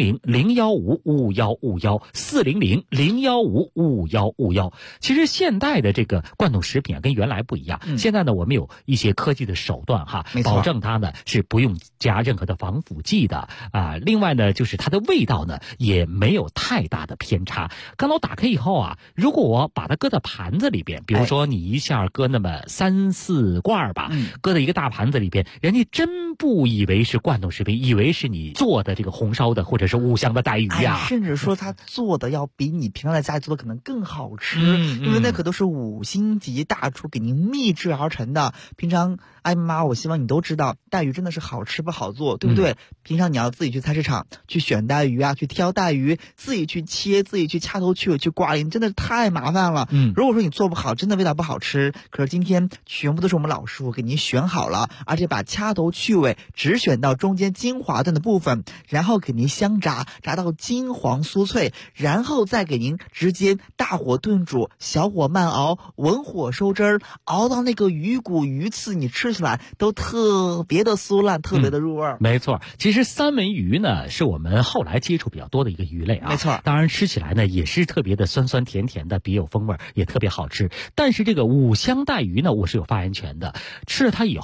400-015-5151，400-015-5151。其实现代的这个罐头食品啊，跟原来不一样。现在呢，我们有一些科技的手段哈，保证它呢是不用加任何的防腐剂的啊。另外呢，就是它的味道呢也没有太大的偏差。刚才我打开以后啊，如果我把它搁在盘子里边，比如说你一下搁那么3、4罐吧，搁在一个大盘子里边，人家真不以为是罐头食品，以为是你做的这个红烧的或者是五香的带鱼啊，
甚至说他做的要比你平常在家里做的可能更好吃，因为那可都是5星级大厨给您秘制而成的。平常妈，我希望你都知道，带鱼真的是好吃不好做，对不对？平常你要自己去菜市场去选带鱼啊，去挑带鱼，自己去切，自己去掐头去尾，去刮鳞，真的是太麻烦了。如果说你做不好，真的味道不好吃。可是今天全部都是我们老师傅给您选好了，而且把掐头去尾只选到中间精华段的部分，然后给您香炸，炸到金黄酥脆，然后再给您直接大火炖煮，小火慢熬，文火收汁儿，熬到那个鱼骨鱼刺，你吃起来都特别的酥烂，特别的入味。
没错，其实三文鱼呢是我们后来接触比较多的一个鱼类啊。
没错，
当然吃起来呢也是特别的酸酸甜甜的，别有风味，也特别好吃。但是这个五香带鱼呢，我是有发言权的。吃了它以后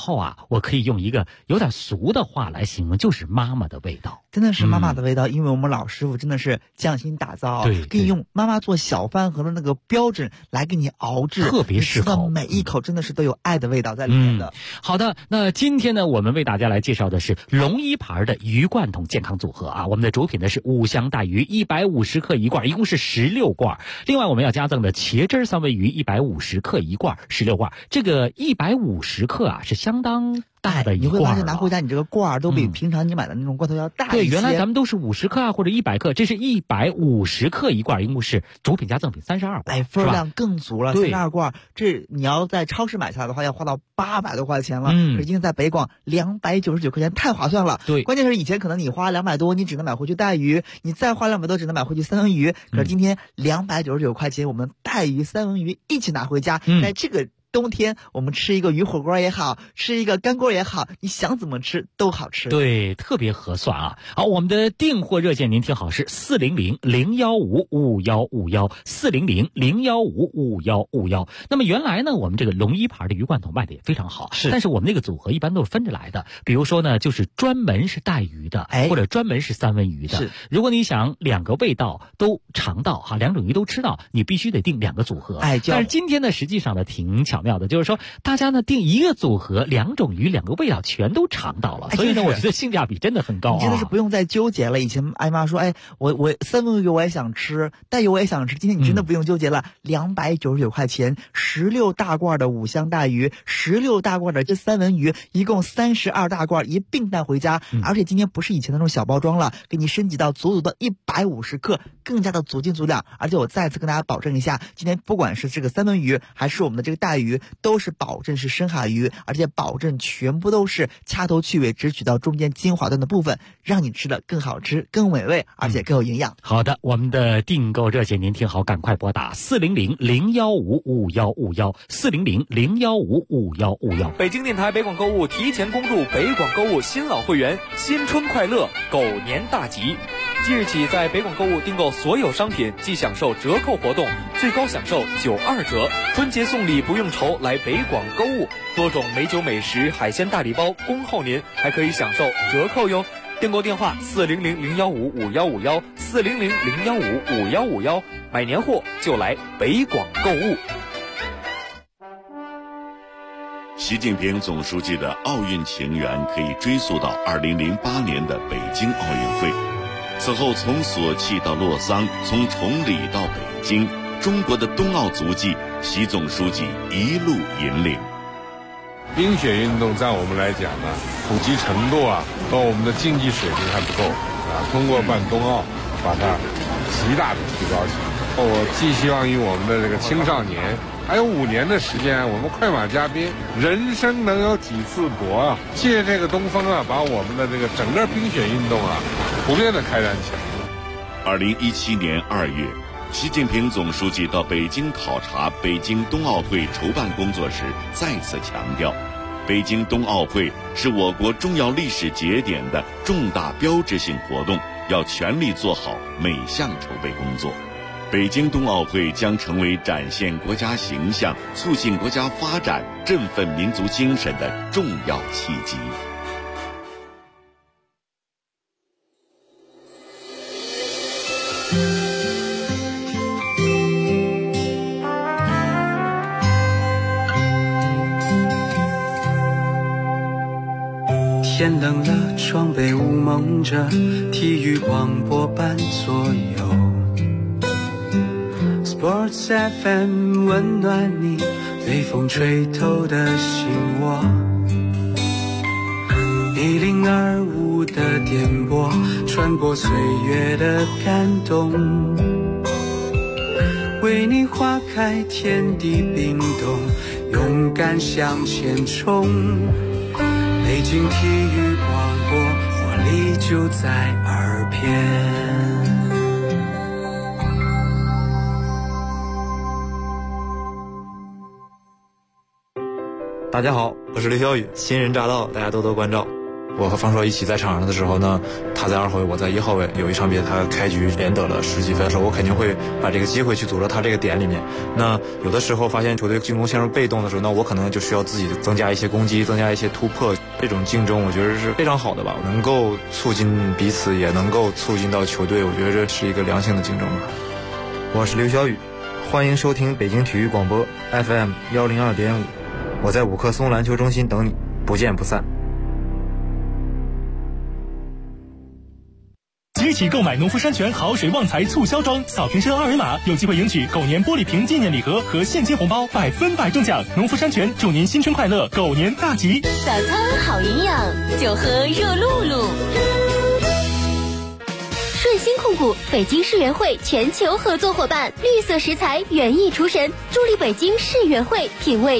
后啊，我可以用一个有点俗的话来形容，就是妈妈的味道。
真的是妈妈的味道，因为我们老师傅真的是匠心打造，可以用妈妈做小饭盒的那个标准来给你熬制，
特别适口，
每一口真的是都有爱的味道在里面的。
好的，那今天呢，我们为大家来介绍的是龙一牌的鱼罐头健康组合啊。我们的主品呢是五香带鱼150克一罐，一共是16罐。另外我们要加赠的茄汁三文鱼150克一罐，16罐。这个150克啊是相当大的一罐，
你会发现拿回家你这个罐都比平常你买的那种罐头要大一些。
对，原来咱们都是50克啊或者100克，这是150克一罐，一共是主品加赠品32罐，
分量更足了。32罐，这你要在超市买下来的话，要花到800多块钱了。可是今天在北广299块钱，太划算了。
对，
关键是以前可能你花200多，你只能买回去带鱼，你再花200多只能买回去三文鱼。可是今天299块钱，我们带鱼三文鱼一起拿回家，在这个冬天我们吃一个鱼火锅也好，吃一个干锅也好，你想怎么吃都好吃。
对，特别合算啊。好，我们的订货热线您听好，是400-015-5151，400-015-5151。那么原来呢，我们这个龙一牌的鱼罐头卖的也非常好，但是我们那个组合一般都是分着来的。比如说呢，就是专门是带鱼的，或者专门是三文鱼的。如果你想2个味道都尝到哈，2种鱼都吃到，你必须得订2个组合。但是今天呢，实际上呢挺巧妙的，就是说大家呢订一个组合，2种鱼2个味道全都尝到了，所以呢我觉得性价比真的很高啊。
你真的是不用再纠结了。以前艾妈说，我三文鱼我也想吃，带鱼我也想吃，今天你真的不用纠结了，299块钱，16大罐的五香带鱼，16大罐的这三文鱼，一共32大罐一并带回家。而且今天不是以前那种小包装了，给你升级到足足的150克，更加的足斤足两。而且我再次跟大家保证一下，今天不管是这个三文鱼还是我们的这个带鱼，都是保证是深海鱼，而且保证全部都是掐头去尾，只取到中间精华段的部分，让你吃的更好吃、更美味，而且更有营养。
好的，我们的订购热线您听好，赶快拨打400-015-5151，400-015-5151。
北京电台北广购物提前恭祝北广购物新老会员新春快乐，狗年大吉！即日起，在北广购物订购所有商品即享受折扣活动，最高享受92折。春节送礼不用愁，来北广购物，多种美酒美食、海鲜大礼包恭候您，还可以享受折扣哟。订购电话400-015-5151，400-015-5151，买年货就来北广购物。
习近平总书记的奥运情缘可以追溯到2008年的北京奥运会。此后，从索契到洛桑，从崇礼到北京，中国的冬奥足迹，习总书记一路引领。
冰雪运动在我们来讲呢，普及程度和我们的竞技水平还不够通过办冬奥，把它极大的提高起来。我寄希望于我们的这个青少年，还有5年的时间，我们快马加鞭，人生能有几次搏借这个东风把我们的这个整个冰雪运动普遍的开展起来。
2017年2月，习近平总书记到北京考察北京冬奥会筹办工作时，再次强调，北京冬奥会是我国重要历史节点的重大标志性活动，要全力做好每项筹备工作。北京冬奥会将成为展现国家形象、促进国家发展、振奋民族精神的重要契机。
天冷了，窗被雾蒙着，体育广播伴左右。Sports FM 温暖你，被风吹透的心窝。1025的电波，穿过岁月的感动，为你花开，天地冰冻，勇敢向前冲。北京体育广播，活力就在耳边。
大家好，我是刘晓宇，新人驾到，大家多多关照。 我和方硕一起在场上的时候呢，他在2号位，我在1号位，有一场比赛他开局连得了10几分的时候，我肯定会把这个机会去组织他这个点里面。那有的时候发现球队进攻陷入被动的时候，那我可能就需要自己增加一些攻击，增加一些突破。这种竞争我觉得是非常好的吧，能够促进彼此，也能够促进到球队，我觉得这是一个良性的竞争吧。
我是刘小雨，欢迎收听北京体育广播 FM 102.5，我在五棵松篮球中心等你，不见不散。
即日起购买农夫山泉好水旺财促销装，扫瓶身2维码，有机会赢取狗年玻璃瓶纪念礼盒和现金红包，100%中奖。农夫山泉祝您新春快乐，狗年大吉！
早餐好营养，就喝热露露。顺鑫控股北京世园会全球合作伙伴，绿色食材园艺厨神，助力北京世园会品味